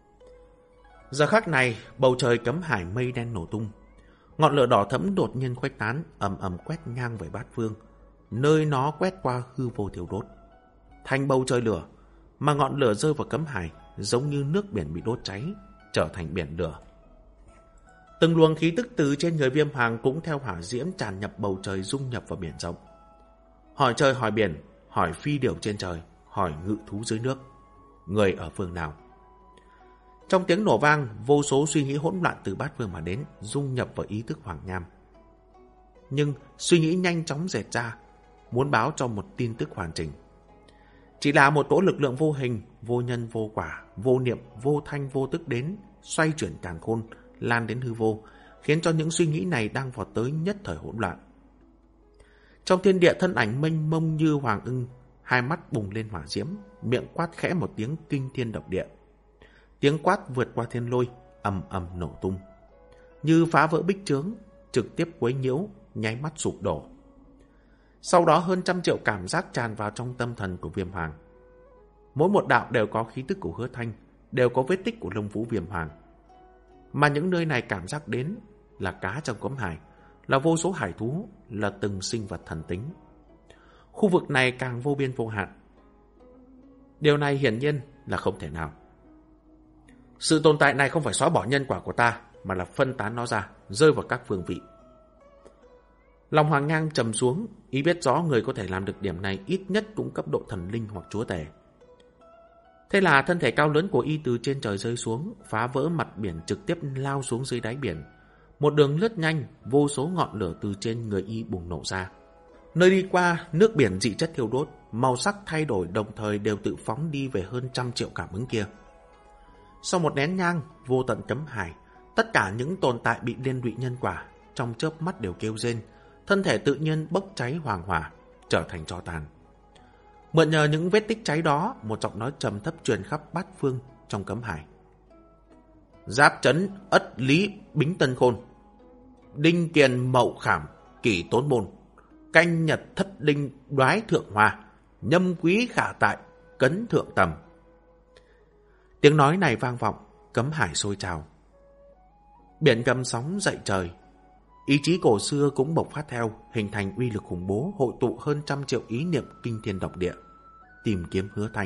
Giờ khắc này, bầu trời cấm hải mây đen nổ tung. Ngọn lửa đỏ thẫm đột nhiên khuếch tán, ầm ầm quét ngang về bát phương, nơi nó quét qua hư vô thiêu đốt thành bầu trời lửa, mà ngọn lửa rơi vào cấm hải giống như nước biển bị đốt cháy, trở thành biển lửa. Từng luồng khí tức từ trên người Viêm Hoàng cũng theo hỏa diễm tràn nhập bầu trời, dung nhập vào biển rộng. Hỏi trời hỏi biển, hỏi phi điểu trên trời, hỏi ngự thú dưới nước. Người ở phương nào? Trong tiếng nổ vang, vô số suy nghĩ hỗn loạn từ bát phương mà đến, dung nhập vào ý thức Hoàng Nham. Nhưng suy nghĩ nhanh chóng dệt ra, muốn báo cho một tin tức hoàn chỉnh. Chỉ là một cỗ lực lượng vô hình, vô nhân vô quả, vô niệm, vô thanh vô tức đến, xoay chuyển càn khôn, lan đến hư vô, khiến cho những suy nghĩ này đang vọt tới nhất thời hỗn loạn. Trong thiên địa, thân ảnh mênh mông như hoàng ưng, hai mắt bùng lên hỏa diễm, miệng quát khẽ một tiếng kinh thiên động địa. Tiếng quát vượt qua thiên lôi, ầm ầm nổ tung, như phá vỡ bích chướng, trực tiếp quấy nhiễu, nháy mắt sụp đổ. Sau đó hơn 100 triệu cảm giác tràn vào trong tâm thần của Viêm Hoàng. Mỗi một đạo đều có khí tức của Hứa Thanh, đều có vết tích của lông vũ Viêm Hoàng. Mà những nơi này cảm giác đến là cá trong cấm hải, là vô số hải thú, là từng sinh vật thần tính. Khu vực này càng vô biên vô hạn. Điều này hiển nhiên là không thể nào. Sự tồn tại này không phải xóa bỏ nhân quả của ta, mà là phân tán nó ra, rơi vào các phương vị. Lòng Hoàng Nham trầm xuống, ý biết rõ người có thể làm được điểm này ít nhất cũng cấp độ thần linh hoặc chúa tể. Thế là thân thể cao lớn của y từ trên trời rơi xuống, phá vỡ mặt biển, trực tiếp lao xuống dưới đáy biển. Một đường lướt nhanh, vô số ngọn lửa từ trên người y bùng nổ ra. Nơi đi qua, nước biển dị chất thiêu đốt, màu sắc thay đổi, đồng thời đều tự phóng đi về hơn 100 triệu cảm ứng kia. Sau một nén nhang, vô tận cấm hải, tất cả những tồn tại bị liên lụy nhân quả, trong chớp mắt đều kêu rên, thân thể tự nhiên bốc cháy hoàng hỏa, trở thành tro tàn. Mượn nhờ những vết tích cháy đó, một giọng nói trầm thấp truyền khắp bát phương trong cấm hải. Giáp Trấn, Ất Lý, Bính Tân Khôn, Đinh Kiền, Mậu Khảm, Kỷ Tốn Môn, Canh Nhật, Thất Đinh, Đoái Thượng Hoa, Nhâm Quý, Khả Tại, Cấn Thượng Tầm. Tiếng nói này vang vọng, cấm hải sôi trào. Biển gầm sóng dậy trời. Ý chí cổ xưa cũng bộc phát theo, hình thành uy lực khủng bố, hội tụ hơn 100 triệu ý niệm kinh thiên động địa, tìm kiếm Hứa Thanh.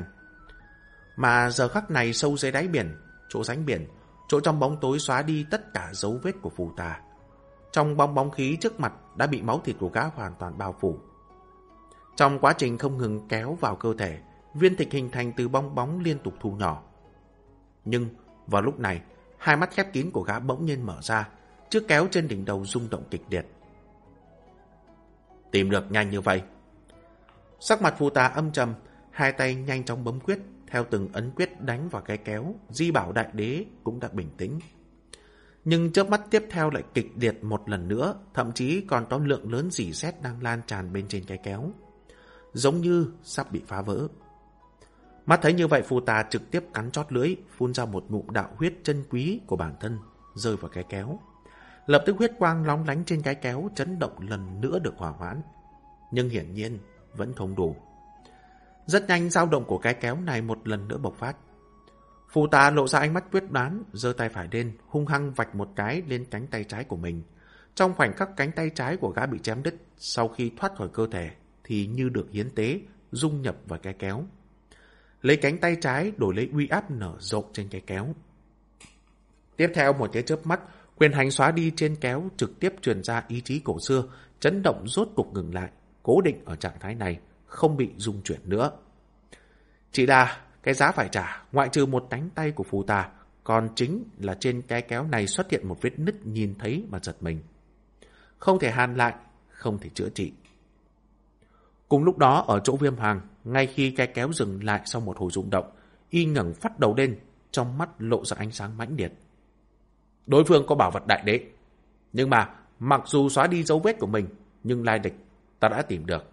Mà giờ khắc này sâu dưới đáy biển, chỗ rãnh biển, chỗ trong bóng tối xóa đi tất cả dấu vết của phù tà. Trong bong bóng khí trước mặt đã bị máu thịt của gã hoàn toàn bao phủ. Trong quá trình không ngừng kéo vào cơ thể, viên thịt hình thành từ bong bóng liên tục thu nhỏ. Nhưng vào lúc này, hai mắt khép kín của gã bỗng nhiên mở ra, chiếc kéo trên đỉnh đầu rung động kịch liệt. Tìm được nhanh như vậy? Sắc mặt Phù Tà âm trầm, hai tay nhanh chóng bấm quyết, theo từng ấn quyết đánh vào cái kéo, Di Bảo Đại Đế cũng đã bình tĩnh. Nhưng chớp mắt tiếp theo lại kịch liệt một lần nữa, thậm chí còn có lượng lớn rỉ sét đang lan tràn bên trên cái kéo, giống như sắp bị phá vỡ. Mắt thấy như vậy, Phù Tà trực tiếp cắn chót lưỡi, phun ra một ngụm đạo huyết chân quý của bản thân, rơi vào cái kéo. Lập tức huyết quang lóng lánh trên cái kéo chấn động lần nữa được hỏa hoãn. Nhưng hiển nhiên vẫn không đủ. Rất nhanh dao động của cái kéo này một lần nữa bộc phát. Phù Tà lộ ra ánh mắt quyết đoán, giơ tay phải lên, hung hăng vạch một cái lên cánh tay trái của mình. Trong khoảnh khắc cánh tay trái của gã bị chém đứt, sau khi thoát khỏi cơ thể thì như được hiến tế, dung nhập vào cái kéo. Lấy cánh tay trái đổi lấy uy áp nở rộ trên cái kéo. Tiếp theo một cái chớp mắt, quyền hành xóa đi trên kéo trực tiếp truyền ra ý chí cổ xưa, chấn động rốt cục ngừng lại, cố định ở trạng thái này, không bị rung chuyển nữa. Chỉ là cái giá phải trả, ngoại trừ một cánh tay của Phù Tà, còn chính là trên cái kéo này xuất hiện một vết nứt nhìn thấy mà giật mình. Không thể hàn lại, không thể chữa trị. Cùng lúc đó ở chỗ Viêm Hoàng, ngay khi cái kéo dừng lại sau một hồi rung động, y ngẩng phát đầu lên, trong mắt lộ ra ánh sáng mãnh liệt. Đối phương có bảo vật đại đế, nhưng mà mặc dù xóa đi dấu vết của mình, nhưng lai lịch ta đã tìm được.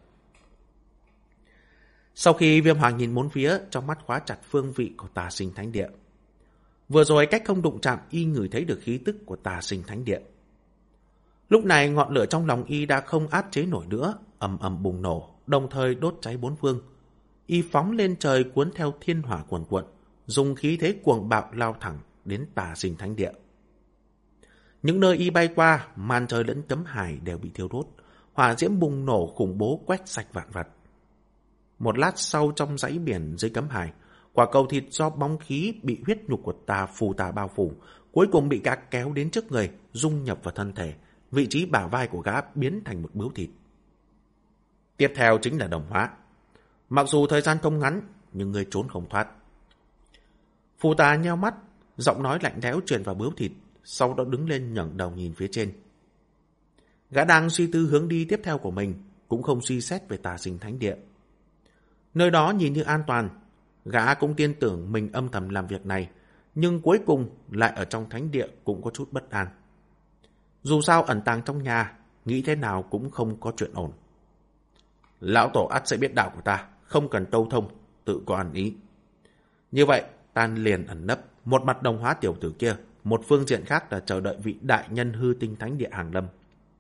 Sau khi Viêm Hoàng nhìn bốn phía, trong mắt khóa chặt phương vị của Tà Sinh Thánh Địa. Vừa rồi cách không đụng chạm, y ngửi thấy được khí tức của Tà Sinh Thánh Địa. Lúc này ngọn lửa trong lòng y đã không áp chế nổi nữa, ầm ầm bùng nổ, đồng thời đốt cháy bốn phương. Y phóng lên trời cuốn theo thiên hỏa cuồn cuộn, dùng khí thế cuồng bạo lao thẳng đến Tà Sinh Thánh Địa. Những nơi y bay qua, màn trời lẫn cấm hải đều bị thiêu đốt, hỏa diễm bùng nổ khủng bố quét sạch vạn vật. Một lát sau, trong dãy biển dưới cấm hải, quả cầu thịt do bóng khí bị huyết nhục của Phù Tà bao phủ, cuối cùng bị gã kéo đến trước người, dung nhập vào thân thể. Vị trí bả vai của gã biến thành một bướu thịt. Tiếp theo chính là đồng hóa. Mặc dù thời gian không ngắn, nhưng người trốn không thoát. Phù Tà nheo mắt, giọng nói lạnh lẽo truyền vào bướu thịt, sau đó đứng lên ngẩng đầu nhìn phía trên. Gã đang suy tư hướng đi tiếp theo của mình, cũng không suy xét về Tà Sinh Thánh Địa. Nơi đó nhìn như an toàn, gã cũng tin tưởng mình âm thầm làm việc này, nhưng cuối cùng lại ở trong thánh địa cũng có chút bất an. Dù sao ẩn tàng trong nhà, nghĩ thế nào cũng không có chuyện ổn. Lão tổ ắt sẽ biết đạo của ta, không cần tâu thông, tự có ăn ý. Như vậy, ta liền ẩn nấp, một mặt đồng hóa tiểu tử kia, một phương diện khác là chờ đợi vị đại nhân hư tinh thánh địa hàng lâm.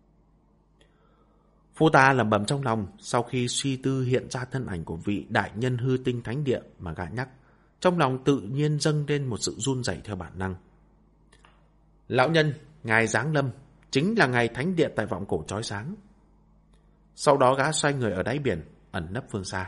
Phù Tà lẩm bẩm trong lòng, sau khi suy tư hiện ra thân ảnh của vị đại nhân hư tinh thánh địa mà gã nhắc, trong lòng tự nhiên dâng lên một sự run rẩy theo bản năng. Lão nhân, ngài giáng lâm, chính là ngày thánh địa tại vọng cổ chói sáng. Sau đó gã xoay người ở đáy biển, ẩn nấp phương xa.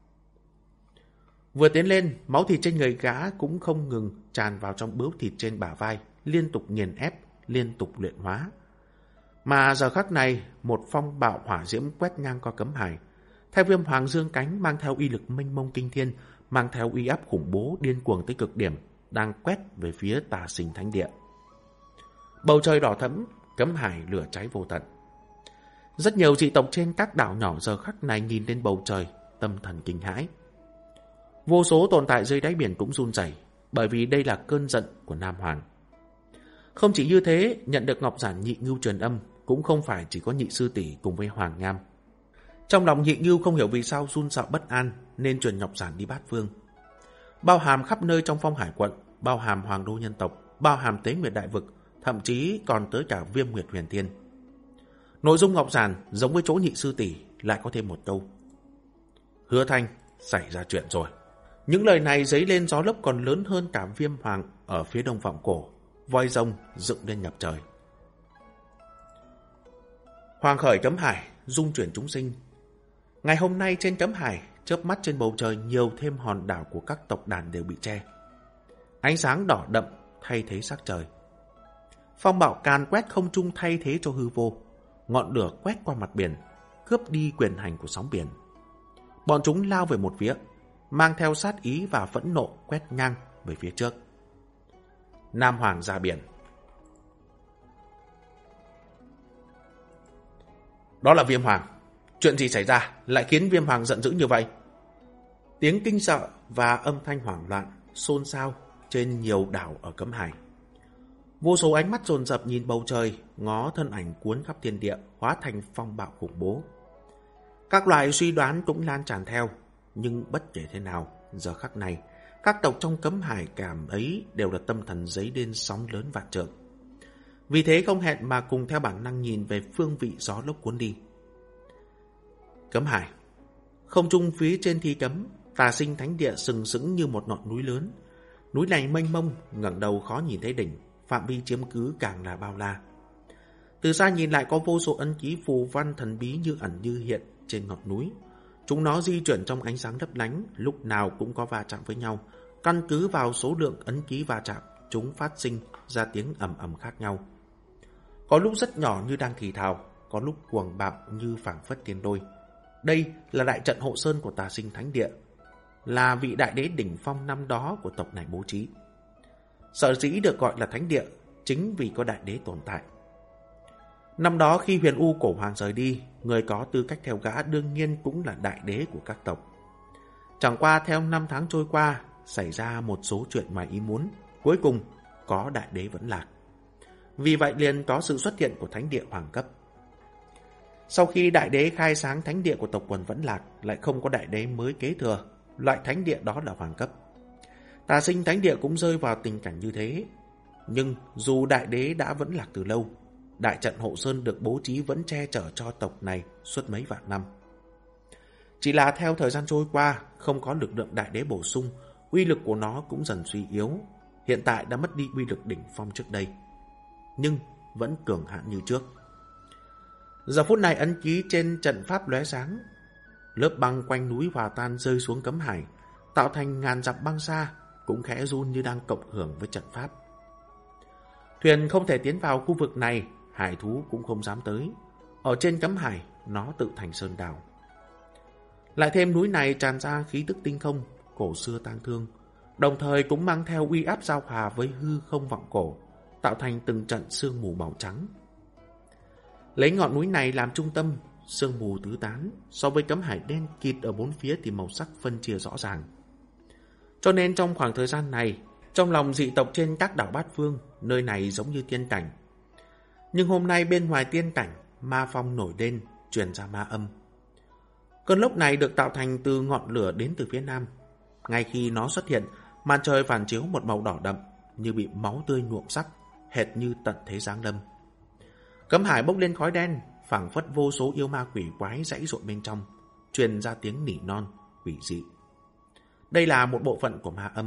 Vừa tiến lên, máu thịt trên người gã cũng không ngừng tràn vào trong bướu thịt trên bả vai, liên tục nghiền ép, liên tục luyện hóa. Mà giờ khắc này, một phong bạo hỏa diễm quét ngang qua cấm hải. Theo Viêm Hoàng dương cánh mang theo uy lực mênh mông kinh thiên, mang theo uy áp khủng bố điên cuồng tới cực điểm, đang quét về phía Tà Sinh Thánh Địa. Bầu trời đỏ thẫm, cấm hải lửa cháy vô tận. Rất nhiều dị tộc trên các đảo nhỏ giờ khắc này nhìn lên bầu trời, tâm thần kinh hãi. Vô số tồn tại dưới đáy biển cũng run rẩy, bởi vì đây là cơn giận của Nam Hoàng. Không chỉ như thế, nhận được ngọc giản Nhị Ngưu truyền âm cũng không phải chỉ có Nhị Sư Tỷ cùng với Hoàng Nham. Trong lòng Nhị Ngưu không hiểu vì sao run sợ bất an nên truyền ngọc giản đi Bát Phương. Bao hàm khắp nơi trong Phong Hải quận, bao hàm Hoàng đô nhân tộc, bao hàm Tế Nguyệt đại vực, thậm chí còn tới cả Viêm Nguyệt Huyền Thiên. Nội dung ngọc giản giống với chỗ Nhị Sư Tỷ, lại có thêm một câu: Hứa Thanh, xảy ra chuyện rồi. Những lời này dấy lên gió lốc còn lớn hơn cả Viêm Hoàng ở phía đông vọng cổ, voi rồng dựng lên ngập trời. Hoàng khởi cấm hải, dung chuyển chúng sinh. Ngày hôm nay trên cấm hải, chớp mắt trên bầu trời nhiều thêm hòn đảo của các tộc đàn đều bị che. Ánh sáng đỏ đậm thay thế sắc trời. Phong bạo càn quét không trung thay thế cho hư vô. Ngọn lửa quét qua mặt biển, cướp đi quyền hành của sóng biển. Bọn chúng lao về một phía, mang theo sát ý và phẫn nộ quét ngang về phía trước. Nam Hoàng ra biển. Đó là Viêm Hoàng. Chuyện gì xảy ra lại khiến Viêm Hoàng giận dữ như vậy? Tiếng kinh sợ và âm thanh hoảng loạn xôn xao trên nhiều đảo ở Cấm Hải. Vô số ánh mắt dồn dập nhìn bầu trời, ngó thân ảnh cuốn khắp thiên địa, hóa thành phong bạo khủng bố. Các loại suy đoán cũng lan tràn theo, nhưng bất kể thế nào, giờ khắc này, các tộc trong Cấm Hải cảm ấy đều là tâm thần dấy lên sóng lớn vạn trượng. Vì thế không hẹn mà cùng theo bản năng nhìn về phương vị gió lốc cuốn đi. Cấm Hải. Không trung phía trên Thi Cấm, Tà Sinh Thánh Địa sừng sững như một ngọn núi lớn. Núi này mênh mông, ngẩng đầu khó nhìn thấy đỉnh, phạm vi chiếm cứ càng là bao la. Từ xa nhìn lại có vô số ấn ký phù văn thần bí như ẩn như hiện trên ngọn núi. Chúng nó di chuyển trong ánh sáng lấp lánh, lúc nào cũng có va chạm với nhau. Căn cứ vào số lượng ấn ký va chạm, chúng phát sinh ra tiếng ầm ầm khác nhau. Có lúc rất nhỏ như đang thì thào, có lúc cuồng bạo như phảng phất thiên đôi. Đây là đại trận hộ sơn của Tà Sinh Thánh Địa, là vị đại đế đỉnh phong năm đó của tộc này bố trí. Sở dĩ được gọi là thánh địa chính vì có đại đế tồn tại. Năm đó khi Huyền U Cổ Hoàng rời đi, người có tư cách theo gã đương nhiên cũng là đại đế của các tộc. Chẳng qua theo năm tháng trôi qua, xảy ra một số chuyện ngoài ý muốn, cuối cùng có đại đế vẫn lạc. Vì vậy liền có sự xuất hiện của thánh địa hoàng cấp. Sau khi đại đế khai sáng thánh địa của tộc quần vẫn lạc, lại không có đại đế mới kế thừa, loại thánh địa đó là hoàng cấp. Tà Sinh Thánh Địa cũng rơi vào tình cảnh như thế. Nhưng dù đại đế đã vẫn lạc từ lâu, đại trận hộ sơn được bố trí vẫn che chở cho tộc này suốt mấy vạn năm. Chỉ là theo thời gian trôi qua, không có lực lượng đại đế bổ sung, uy lực của nó cũng dần suy yếu. Hiện tại đã mất đi uy lực đỉnh phong trước đây, nhưng vẫn cường hãn như trước. Giờ phút này ấn ký trên trận pháp lóe sáng, lớp băng quanh núi hòa tan rơi xuống Cấm Hải, tạo thành ngàn dặm băng xa, cũng khẽ run như đang cộng hưởng với trận pháp. Thuyền không thể tiến vào khu vực này, hải thú cũng không dám tới. Ở trên Cấm Hải, nó tự thành sơn đảo. Lại thêm núi này tràn ra khí tức tinh không, cổ xưa tang thương, đồng thời cũng mang theo uy áp giao hòa với hư không vọng cổ, tạo thành từng trận sương mù màu trắng. Lấy ngọn núi này làm trung tâm, sương mù tứ tán, so với Cấm Hải đen kịt ở bốn phía thì màu sắc phân chia rõ ràng. Cho nên trong khoảng thời gian này, trong lòng dị tộc trên các đảo Bát Phương, nơi này giống như tiên cảnh. Nhưng hôm nay bên ngoài tiên cảnh, ma phong nổi lên, truyền ra ma âm. Cơn lốc này được tạo thành từ ngọn lửa đến từ phía nam. Ngay khi nó xuất hiện, màn trời phản chiếu một màu đỏ đậm, như bị máu tươi nhuộm sắc, hệt như tận thế giáng lâm. Cấm Hải bốc lên khói đen, phảng phất vô số yêu ma quỷ quái giãy giụa bên trong, truyền ra tiếng nỉ non, quỷ dị. Đây là một bộ phận của ma âm.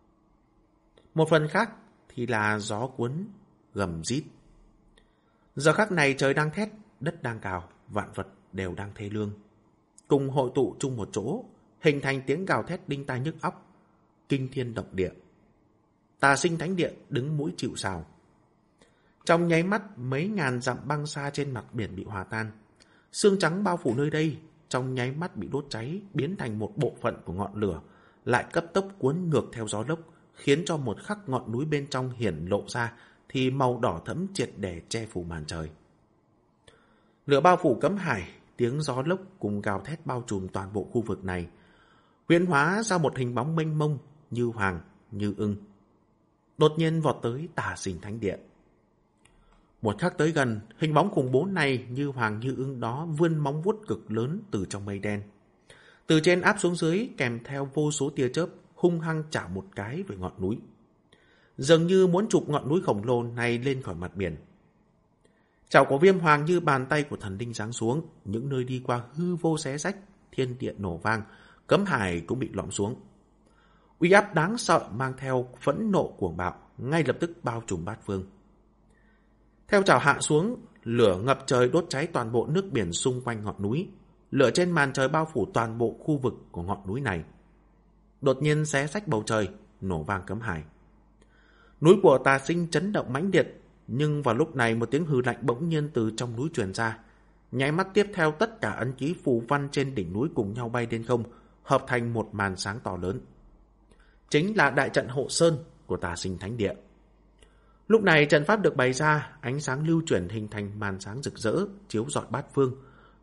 Một phần khác thì là gió cuốn, gầm rít. Giờ khắc này trời đang thét, đất đang cào, vạn vật đều đang thê lương. Cùng hội tụ chung một chỗ, hình thành tiếng gào thét đinh tai nhức óc, kinh thiên động địa. Tà Sinh Thánh Địa đứng mũi chịu sào. Trong nháy mắt, mấy ngàn dặm băng xa trên mặt biển bị hòa tan. Sương trắng bao phủ nơi đây, trong nháy mắt bị đốt cháy, biến thành một bộ phận của ngọn lửa, lại cấp tốc cuốn ngược theo gió lốc, khiến cho một khắc ngọn núi bên trong hiển lộ ra thì màu đỏ thẫm triệt để che phủ màn trời. Lửa bao phủ Cấm Hải, tiếng gió lốc cùng gào thét bao trùm toàn bộ khu vực này, huyễn hóa ra một hình bóng mênh mông như hoàng, như ưng. Đột nhiên vọt tới Tà Sinh Thánh Địa. Một khắc tới gần, hình bóng khủng bố này như hoàng như ưng đó vươn móng vuốt cực lớn từ trong mây đen. Từ trên áp xuống dưới kèm theo vô số tia chớp hung hăng chảo một cái về ngọn núi. Dường như muốn chụp ngọn núi khổng lồ này lên khỏi mặt biển. Chảo của Viêm Hoàng như bàn tay của thần linh giáng xuống, những nơi đi qua hư vô xé rách, thiên địa nổ vang, Cấm Hải cũng bị lõm xuống. Uy áp đáng sợ mang theo phẫn nộ cuồng bạo, ngay lập tức bao trùm bát phương. Theo chảo hạ xuống, lửa ngập trời đốt cháy toàn bộ nước biển xung quanh ngọn núi. Lửa trên màn trời bao phủ toàn bộ khu vực của ngọn núi này. Đột nhiên xé rách bầu trời, nổ vang Cấm Hải. Núi của Tà Sinh chấn động mãnh liệt, nhưng vào lúc này một tiếng hừ lạnh bỗng nhiên từ trong núi truyền ra. Nháy mắt tiếp theo tất cả ấn ký phù văn trên đỉnh núi cùng nhau bay lên không, hợp thành một màn sáng to lớn. Chính là đại trận hộ sơn của Tà Sinh Thánh Địa. Lúc này trận pháp được bày ra, ánh sáng lưu chuyển hình thành màn sáng rực rỡ, chiếu rọi bát phương,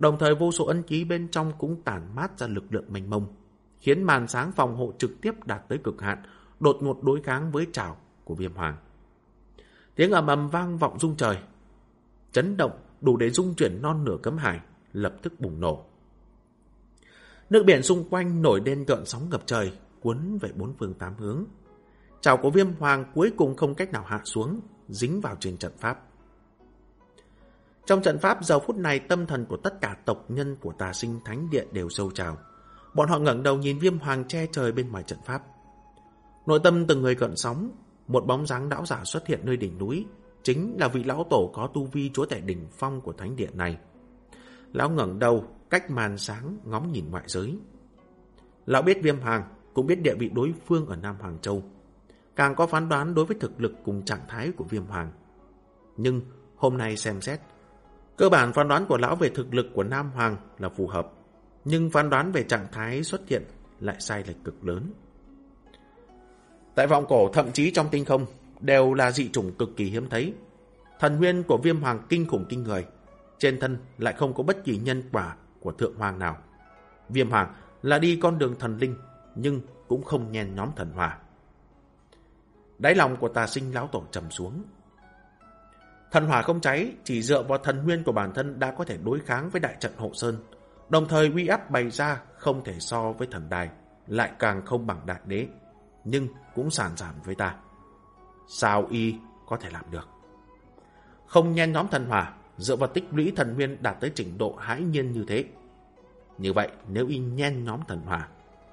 Đồng thời vô số ấn ký bên trong cũng tản mát ra lực lượng mênh mông, khiến màn sáng phòng hộ trực tiếp đạt tới cực hạn, đột ngột đối kháng với trảo của Viêm Hoàng. Tiếng ầm ầm vang vọng rung trời, chấn động đủ để rung chuyển non nửa cấm hải lập tức bùng nổ. Nước biển xung quanh nổi lên gợn sóng ngập trời, cuốn về bốn phương tám hướng. Trảo của Viêm Hoàng cuối cùng không cách nào hạ xuống, dính vào trên trận pháp. Trong trận pháp giờ phút này, tâm thần của tất cả tộc nhân của Tà Sinh Thánh Địa đều sôi trào. Bọn họ ngẩng đầu nhìn Viêm Hoàng che trời bên ngoài trận pháp. Nội tâm từng người gợn sóng, một bóng dáng đảo giả xuất hiện nơi đỉnh núi, chính là vị lão tổ có tu vi chúa tể đỉnh phong của thánh địa này. Lão ngẩng đầu, cách màn sáng ngóng nhìn ngoại giới. Lão biết Viêm Hoàng, cũng biết địa vị đối phương ở Nam Hoàng Châu, càng có phán đoán đối với thực lực cùng trạng thái của Viêm Hoàng. Nhưng hôm nay xem xét, cơ bản phán đoán của lão về thực lực của Nam Hoàng là phù hợp, nhưng phán đoán về trạng thái xuất hiện lại sai lệch cực lớn. Tại vọng cổ, thậm chí trong tinh không, đều là dị chủng cực kỳ hiếm thấy. Thần nguyên của Viêm Hoàng kinh khủng kinh người, trên thân lại không có bất kỳ nhân quả của Thượng Hoàng nào. Viêm Hoàng là đi con đường thần linh, nhưng cũng không nhen nhóm thần hỏa. Đáy lòng của Tà Sinh lão tổ trầm xuống. Thần hỏa không cháy, chỉ dựa vào thần nguyên của bản thân đã có thể đối kháng với đại trận hộ sơn, đồng thời uy áp bày ra không thể so với thần đài, lại càng không bằng đại đế, nhưng cũng sàn giảm với ta. Sao y có thể làm được? Không nhen nhóm thần hỏa, dựa vào tích lũy thần nguyên đạt tới trình độ hãi nhiên như thế. Như vậy nếu y nhen nhóm thần hỏa...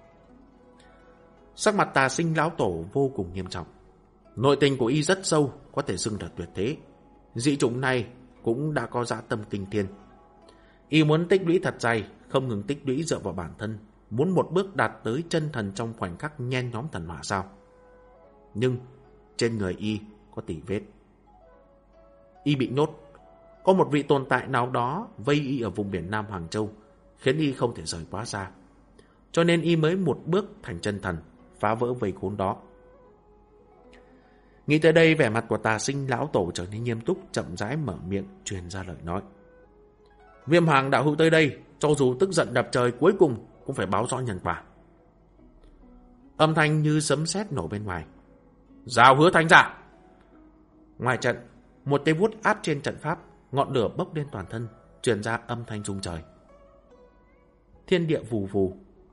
Sắc mặt Tà Sinh lão tổ vô cùng nghiêm trọng. Nội tình của y rất sâu, có thể xưng là tuyệt thế. Dị chủng này cũng đã có dã tâm kinh thiên. Y muốn tích lũy thật dày, không ngừng tích lũy dựa vào bản thân, muốn một bước đạt tới chân thần trong khoảnh khắc nhen nhóm thần hỏa sao? Nhưng trên người y có tỉ vết. Y bị nhốt. Có một vị tồn tại nào đó vây y ở vùng biển Nam Hoàng Châu, khiến y không thể rời quá xa. Cho nên y mới một bước thành chân thần, phá vỡ vây khốn đó. Nghĩ tới đây, vẻ mặt của Tà Sinh lão tổ trở nên nghiêm túc, chậm rãi mở miệng truyền ra lời nói. Viêm Hoàng đạo hữu tới đây, cho dù tức giận đập trời, cuối cùng cũng phải báo rõ nhân quả. Âm thanh như sấm sét nổ bên ngoài. Giao Hứa Thanh giả. Ngoài trận, một tay vuốt áp trên trận pháp, ngọn lửa bốc lên toàn thân, truyền ra âm thanh rung trời. Thiên địa vù vù.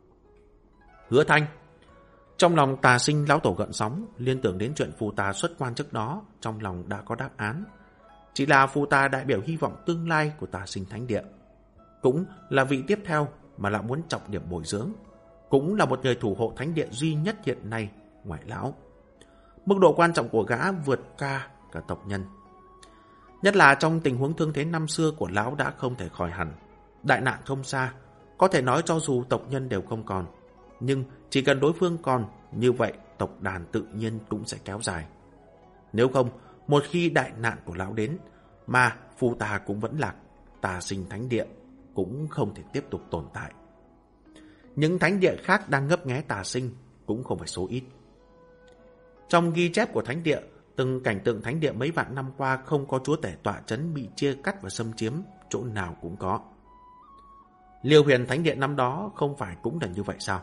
Hứa Thanh. Trong lòng Tà Sinh lão tổ gợn sóng, liên tưởng đến chuyện phù tà xuất quan trước đó, trong lòng đã có đáp án. Chỉ là phù tà đại biểu hy vọng tương lai của Tà Sinh Thánh Địa, cũng là vị tiếp theo mà lão muốn trọng điểm bồi dưỡng, cũng là một người thủ hộ thánh địa duy nhất hiện nay ngoài lão. Mức độ quan trọng của gã vượt cả tộc nhân. Nhất là trong tình huống thương thế năm xưa của lão đã không thể khỏi hẳn, đại nạn không xa, có thể nói cho dù tộc nhân đều không còn, nhưng chỉ cần đối phương còn, như vậy tộc đàn tự nhiên cũng sẽ kéo dài. Nếu không, một khi đại nạn của lão đến, mà phù tà cũng vẫn lạc, Tà Sinh Thánh Địa cũng không thể tiếp tục tồn tại. Những thánh địa khác đang ngấp nghé Tà Sinh cũng không phải số ít. Trong ghi chép của thánh địa, từng cảnh tượng thánh địa mấy vạn năm qua không có chúa tể tọa trấn bị chia cắt và xâm chiếm, chỗ nào cũng có. Liêu Huyền Thánh Địa năm đó không phải cũng là như vậy sao?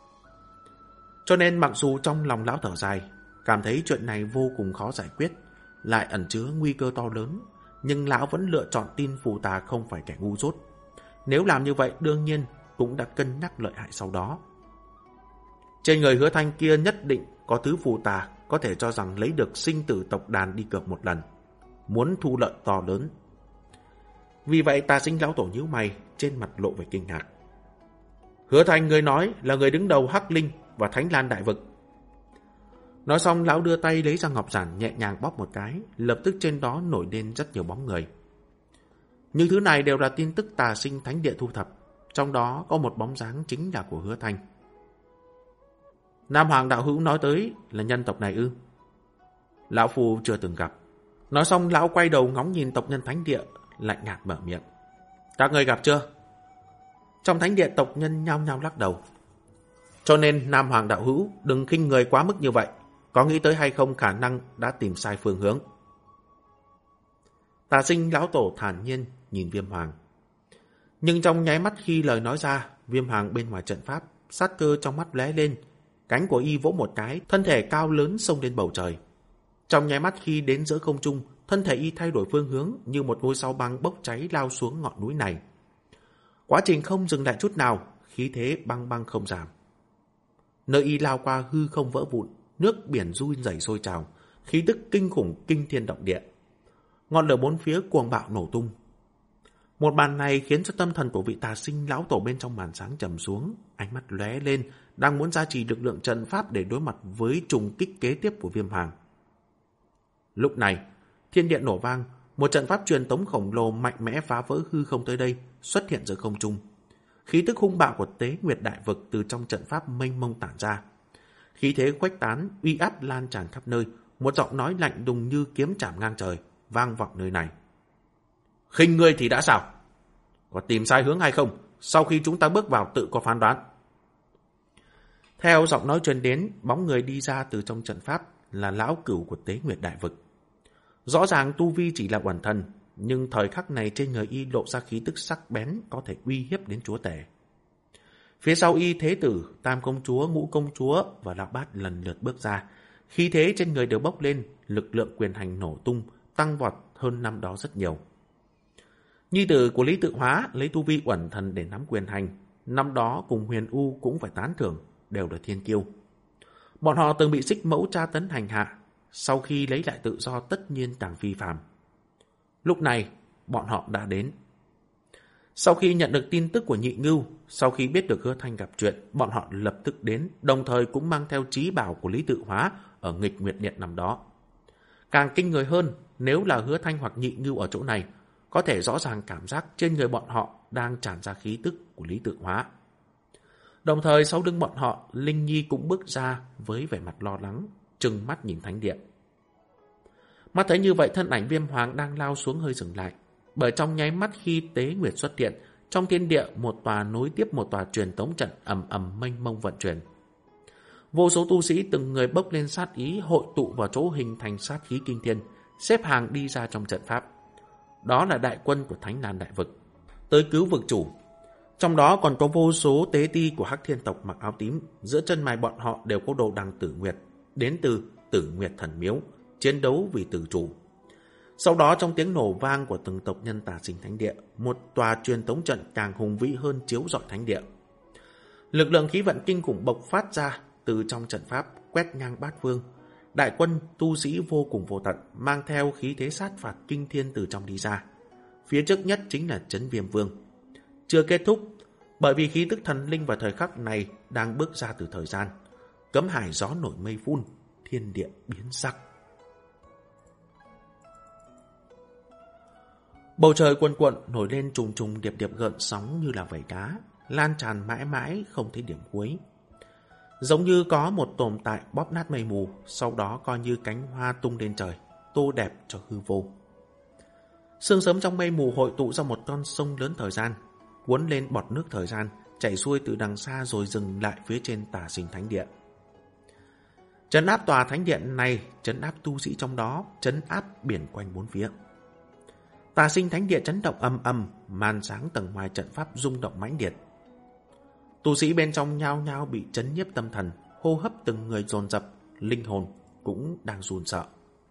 Cho nên mặc dù trong lòng lão thở dài, cảm thấy chuyện này vô cùng khó giải quyết, lại ẩn chứa nguy cơ to lớn, nhưng lão vẫn lựa chọn tin phù tà không phải kẻ ngu dốt. Nếu làm như vậy đương nhiên cũng đã cân nhắc lợi hại sau đó. Trên người Hứa Thanh kia nhất định có thứ phù tà có thể cho rằng lấy được sinh tử tộc đàn đi cược một lần, muốn thu lợi to lớn. Vì vậy Tà Sinh lão tổ nhíu mày, trên mặt lộ vẻ kinh ngạc. Hứa Thanh, người nói là người đứng đầu Hắc Linh và Thánh Lan Đại Vực. Nói xong lão đưa tay lấy ra ngọc giản, nhẹ nhàng bóp một cái, lập tức trên đó nổi lên rất nhiều bóng người. Những thứ này đều là tin tức Tà Sinh Thánh Địa thu thập, trong đó có một bóng dáng chính là của Hứa Thanh. Nam Hoàng đạo hữu nói tới là nhân tộc này ư? Lão phu chưa từng gặp. Nói xong lão quay đầu ngóng nhìn tộc nhân thánh địa, lạnh nhạt mở miệng. Các người gặp chưa? Trong thánh địa tộc nhân nhao nhao lắc đầu. Cho nên Nam Hoàng đạo hữu đừng khinh người quá mức như vậy. Có nghĩ tới hay không khả năng đã tìm sai phương hướng. Tà Sinh lão tổ thản nhiên nhìn Viêm Hoàng. Nhưng trong nháy mắt khi lời nói ra, Viêm Hoàng bên ngoài trận pháp, sát cơ trong mắt lóe lên. Cánh của y vỗ một cái, thân thể cao lớn xông lên bầu trời. Trong nháy mắt khi đến giữa không trung, thân thể y thay đổi phương hướng như một ngôi sao băng bốc cháy lao xuống ngọn núi này. Quá trình không dừng lại chút nào, khí thế băng băng không giảm. Nơi y lao qua hư không vỡ vụn, nước biển run rẩy sôi trào, khí tức kinh khủng kinh thiên động địa. Ngọn lửa bốn phía cuồng bạo nổ tung. Một màn này khiến cho tâm thần của vị Tà Sinh lão tổ bên trong màn sáng trầm xuống, ánh mắt lóe lên, đang muốn gia trì lực lượng trận pháp để đối mặt với trùng kích kế tiếp của Viêm Hoàng. Lúc này, thiên địa nổ vang, một trận pháp truyền tống khổng lồ mạnh mẽ phá vỡ hư không tới đây, xuất hiện giữa không trung. Khí tức hung bạo của Tế Nguyệt Đại Vực từ trong trận pháp mênh mông tản ra. Khí thế khuếch tán, uy áp lan tràn khắp nơi, một giọng nói lạnh đùng như kiếm chảm ngang trời, vang vọng nơi này. Khinh ngươi thì đã sao? Có tìm sai hướng hay không? Sau khi chúng ta bước vào tự có phán đoán. Theo giọng nói truyền đến, bóng người đi ra từ trong trận pháp là lão cửu của Tế Nguyệt Đại Vực. Rõ ràng tu vi chỉ là uẩn thần, nhưng thời khắc này trên người y lộ ra khí tức sắc bén có thể uy hiếp đến chúa tể. Phía sau y Thế Tử, Tam Công Chúa, Ngũ Công Chúa và Lão Bát lần lượt bước ra. Khí thế trên người đều bốc lên, lực lượng quyền hành nổ tung, tăng vọt hơn năm đó rất nhiều. Nhi tử của Lý Tự Hóa lấy tu vi uẩn thần để nắm quyền hành, năm đó cùng Huyền U cũng phải tán thưởng, đều là thiên kiêu. Bọn họ từng bị Xích Mẫu tra tấn hành hạ, sau khi lấy lại tự do tất nhiên càng phi phàm. Lúc này, bọn họ đã đến. Sau khi nhận được tin tức của Nhị Ngưu, sau khi biết được Hứa Thanh gặp chuyện, bọn họ lập tức đến, đồng thời cũng mang theo trí bảo của Lý Tự Hóa ở Nghịch Nguyệt Điện năm đó. Càng kinh người hơn, nếu là Hứa Thanh hoặc Nhị Ngưu ở chỗ này, có thể rõ ràng cảm giác trên người bọn họ đang tràn ra khí tức của Lý Tự Hóa. Đồng thời sau lưng bọn họ, Linh Nhi cũng bước ra với vẻ mặt lo lắng, trừng mắt nhìn thánh điện. Mắt thấy như vậy, thân ảnh Viêm Hoàng đang lao xuống hơi dừng lại, bởi trong nháy mắt khi Tế Nguyệt xuất hiện, trong thiên địa một tòa nối tiếp một tòa truyền tống trận ầm ầm mênh mông vận chuyển. Vô số tu sĩ từng người bốc lên sát ý hội tụ vào chỗ hình thành sát khí kinh thiên, xếp hàng đi ra trong trận pháp. Đó là đại quân của Thánh Lan Đại Vực, tới cứu vực chủ. Trong đó còn có vô số tế ti của Hắc Thiên tộc mặc áo tím, giữa chân mày bọn họ đều có đồ đằng Tử Nguyệt, đến từ Tử Nguyệt Thần Miếu, chiến đấu vì tử chủ. Sau đó trong tiếng nổ vang của từng tộc nhân Tà Sinh Thánh Địa, một tòa truyền tống trận càng hùng vĩ hơn chiếu rọi thánh địa. Lực lượng khí vận kinh khủng bộc phát ra từ trong trận pháp, quét ngang bát phương. Đại quân tu sĩ vô cùng vô tận, mang theo khí thế sát phạt kinh thiên từ trong đi ra. Phía trước nhất chính là Trấn Viêm Vương. Chưa kết thúc, bởi vì khí tức thần linh vào thời khắc này đang bước ra từ thời gian. Cấm hải gió nổi mây phun, thiên địa biến sắc. Bầu trời cuồn cuộn nổi lên trùng trùng điệp điệp gợn sóng như là vảy cá, lan tràn mãi mãi không thấy điểm cuối. Giống như có một tồn tại bóp nát mây mù, sau đó coi như cánh hoa tung lên trời, tô đẹp cho hư vô. Sương sớm trong mây mù hội tụ ra một con sông lớn thời gian, cuốn lên bọt nước thời gian, chảy xuôi từ đằng xa rồi dừng lại phía trên Tà Sinh Thánh Điện. Trấn áp tòa thánh điện này, trấn áp tu sĩ trong đó, trấn áp biển quanh bốn phía. Tà Sinh Thánh Điện chấn động ầm ầm, màn sáng tầng ngoài trận pháp rung động mãnh liệt. Tu sĩ bên trong nhao nhao bị chấn nhiếp tâm thần, hô hấp từng người dồn dập, linh hồn cũng đang run sợ.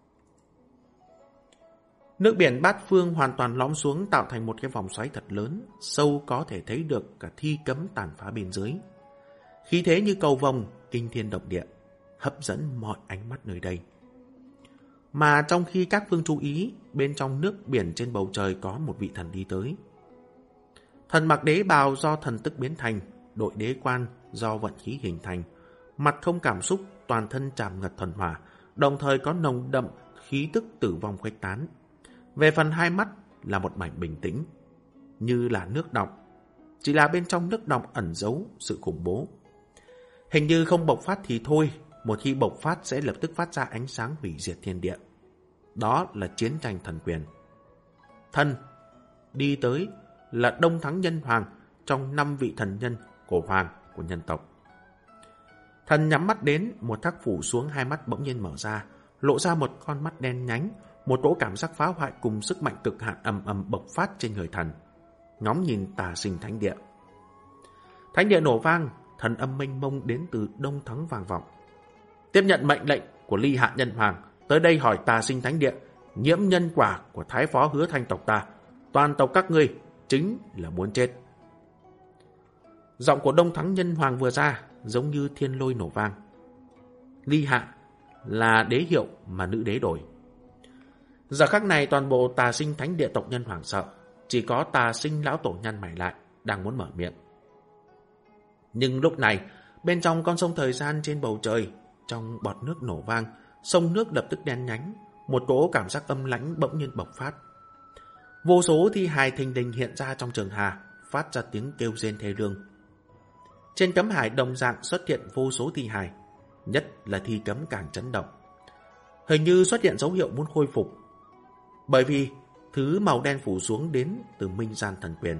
Nước biển bát phương hoàn toàn lõm xuống tạo thành một cái vòng xoáy thật lớn, sâu có thể thấy được cả thi cấm tàn phá bên dưới. Khí thế như cầu vồng, kinh thiên động địa, hấp dẫn mọi ánh mắt nơi đây. Mà trong khi các phương chú ý, bên trong nước biển trên bầu trời có một vị thần đi tới. Thần mặc đế bào do thần tức biến thành, đội đế quan do vận khí hình thành, mặt không cảm xúc, toàn thân tràn ngập thần hỏa, đồng thời có nồng đậm khí tức tử vong khuếch tán. Về phần hai mắt là một mảnh bình tĩnh, như là nước đọng, chỉ là bên trong nước đọng ẩn giấu sự khủng bố. Hình như không bộc phát thì thôi, một khi bộc phát sẽ lập tức phát ra ánh sáng hủy diệt thiên địa. Đó là chiến tranh thần quyền. Thần đi tới là Đông Thắng Nhân Hoàng trong 5 vị thần nhân cổ hoàng của nhân tộc. Thần nhắm mắt đến, một thác phủ xuống, hai mắt bỗng nhiên mở ra, lộ ra một con mắt đen nhánh, một cỗ cảm giác phá hoại cùng sức mạnh cực hạn ầm ầm bộc phát trên người thần. ngóng nhìn Tà Sinh Thánh Địa. Thánh địa nổ vang, thần âm mênh mông đến từ Đông Thắng vang vọng. Tiếp nhận mệnh lệnh của Ly Hạ Nhân Hoàng, tới đây hỏi Tà Sinh Thánh Địa, nhiễm nhân quả của Thái Phó Hứa Thanh tộc ta, toàn tộc các ngươi chính là muốn chết. Giọng của Đông Thắng Nhân Hoàng vừa ra, giống như thiên lôi nổ vang. Ly Hạ là đế hiệu mà nữ đế đổi. Giờ khắc này toàn bộ Tà Sinh Thánh Địa tộc nhân hoảng sợ, chỉ có Tà Sinh lão tổ nhăn mày lại, đang muốn mở miệng. Nhưng lúc này, bên trong con sông thời gian trên bầu trời, trong bọt nước nổ vang, sông nước lập tức đen nhánh, một cỗ cảm giác âm lãnh bỗng nhiên bộc phát. Vô số thi hài thình lình hiện ra trong trường hà, phát ra tiếng kêu rên thê lương. Trên cấm hải đồng dạng xuất hiện vô số thi hài, nhất là thi cấm càng chấn động. Hình như xuất hiện dấu hiệu muốn khôi phục, bởi vì thứ màu đen phủ xuống đến từ Minh Gian Thần Quyền.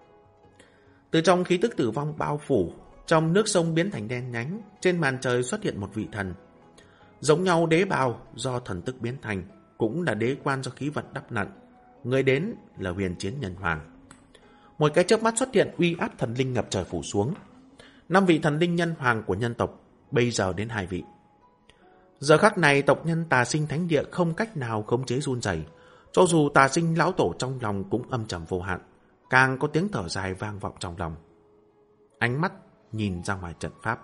Từ trong khí tức tử vong bao phủ, trong nước sông biến thành đen nhánh, trên màn trời xuất hiện một vị thần. Giống nhau đế bào do thần tức biến thành, cũng là đế quan do khí vận đắp nặn. Người đến là Huyền Chiến Nhân Hoàng. Một cái chớp mắt xuất hiện uy áp thần linh ngập trời phủ xuống. 5 vị thần linh nhân hoàng của nhân tộc, bây giờ đến 2 vị. Giờ khắc này tộc nhân Tà Sinh Thánh Địa không cách nào khống chế run rẩy, cho dù Tà Sinh lão tổ trong lòng cũng âm trầm vô hạn, càng có tiếng thở dài vang vọng trong lòng. Ánh mắt nhìn ra ngoài trận pháp.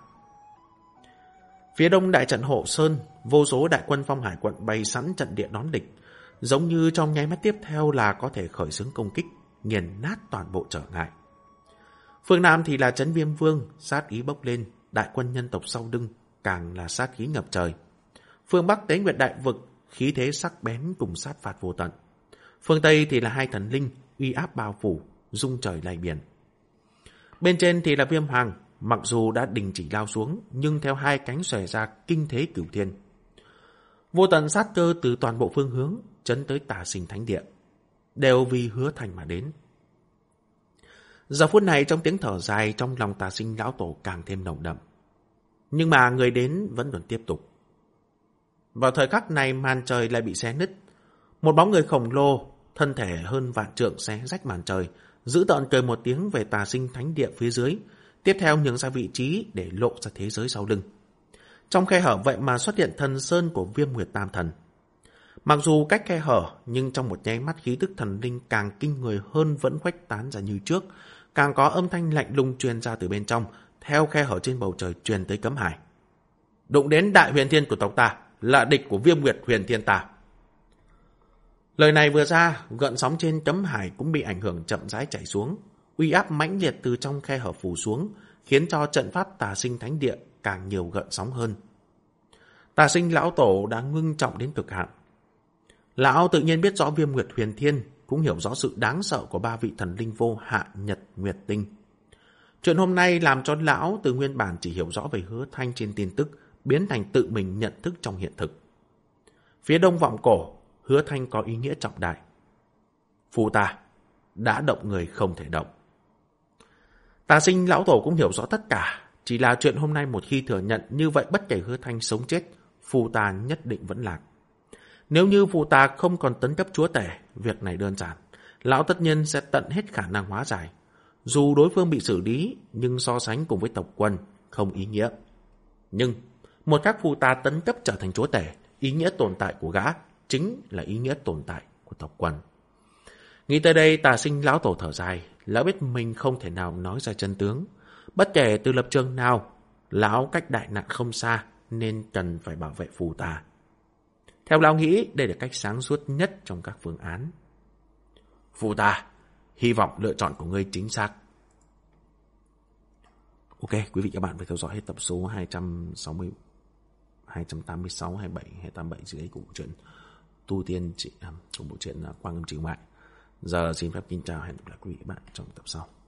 Phía đông đại trận Hộ Sơn, vô số đại quân Phong Hải quận bày sẵn trận địa đón địch, giống như trong nháy mắt tiếp theo là có thể khởi xướng công kích, nghiền nát toàn bộ trở ngại. Phương Nam thì là Trấn Viêm Vương, sát ý bốc lên, đại quân nhân tộc sau lưng càng là sát khí ngập trời. Phương Bắc Tế Nguyệt Đại Vực, khí thế sắc bén cùng sát phạt vô tận. Phương Tây thì là 2 thần linh, uy áp bao phủ, rung trời lay biển. Bên trên thì là Viêm Hoàng, mặc dù đã đình chỉ lao xuống, nhưng theo 2 cánh xòe ra kinh thế cửu thiên. Vô tận sát cơ từ toàn bộ phương hướng, chấn tới Tà Sinh Thánh Địa, đều vì Hứa Thanh mà đến. Giờ phút này trong tiếng thở dài trong lòng Tà Sinh lão tổ càng thêm nồng đậm. Nhưng mà người đến vẫn còn tiếp tục. Vào thời khắc này màn trời lại bị xé nứt. Một bóng người khổng lồ, thân thể hơn vạn trượng xé rách màn trời, giữ tợn cười một tiếng về Tà Sinh Thánh Địa phía dưới, tiếp theo nhường ra vị trí để lộ ra thế giới sau lưng. Trong khe hở vậy mà xuất hiện thần sơn của Viêm Nguyệt Tam Thần. Mặc dù cách khe hở, nhưng trong một nháy mắt khí tức thần linh càng kinh người hơn vẫn khuếch tán ra như trước, càng có âm thanh lạnh lùng truyền ra từ bên trong, theo khe hở trên bầu trời truyền tới cấm hải. Đụng đến đại huyền thiên của tộc ta, là địch của Viêm Nguyệt huyền thiên ta. Lời này vừa ra, gợn sóng trên cấm hải cũng bị ảnh hưởng chậm rãi chảy xuống, uy áp mãnh liệt từ trong khe hở phủ xuống, khiến cho trận pháp Tà Sinh Thánh Địa càng nhiều gợn sóng hơn. Tà Sinh lão tổ đã ngưng trọng đến cực hạn. Lão tự nhiên biết rõ Viêm Nguyệt huyền thiên, cũng hiểu rõ sự đáng sợ của 3 vị thần linh vô hạ nhật nguyệt tinh. Chuyện hôm nay làm cho lão từ nguyên bản chỉ hiểu rõ về Hứa Thanh trên tin tức, biến thành tự mình nhận thức trong hiện thực. Phía đông vọng cổ, Hứa Thanh có ý nghĩa trọng đại. Phù ta, đã động người không thể động. Tà Sinh lão tổ cũng hiểu rõ tất cả, chỉ là chuyện hôm nay một khi thừa nhận như vậy bất kể Hứa Thanh sống chết, phù ta nhất định vẫn lạc. Nếu như phù ta không còn tấn cấp chúa tể, việc này đơn giản, lão tất nhiên sẽ tận hết khả năng hóa giải. Dù đối phương bị xử lý, nhưng so sánh cùng với tộc quân, không ý nghĩa. Nhưng, một khắc phù ta tấn cấp trở thành chúa tể, ý nghĩa tồn tại của gã chính là ý nghĩa tồn tại của tộc quân. Nghĩ tới đây, Tà Sinh lão tổ thở dài, lão biết mình không thể nào nói ra chân tướng. Bất kể từ lập trường nào, lão cách đại nạn không xa, nên cần phải bảo vệ phù ta. Theo lão nghĩ, đây là cách sáng suốt nhất trong các phương án. Phù ta, hy vọng lựa chọn của ngươi chính xác. Ok, quý vị các bạn phải theo dõi hết tập số 260, 286, 27, 287 dưới đây của bộ truyện Tu Tiên của bộ truyện Quang Âm Trừ Mại. Giờ xin phép kính chào, hẹn gặp lại quý vị các bạn trong tập sau.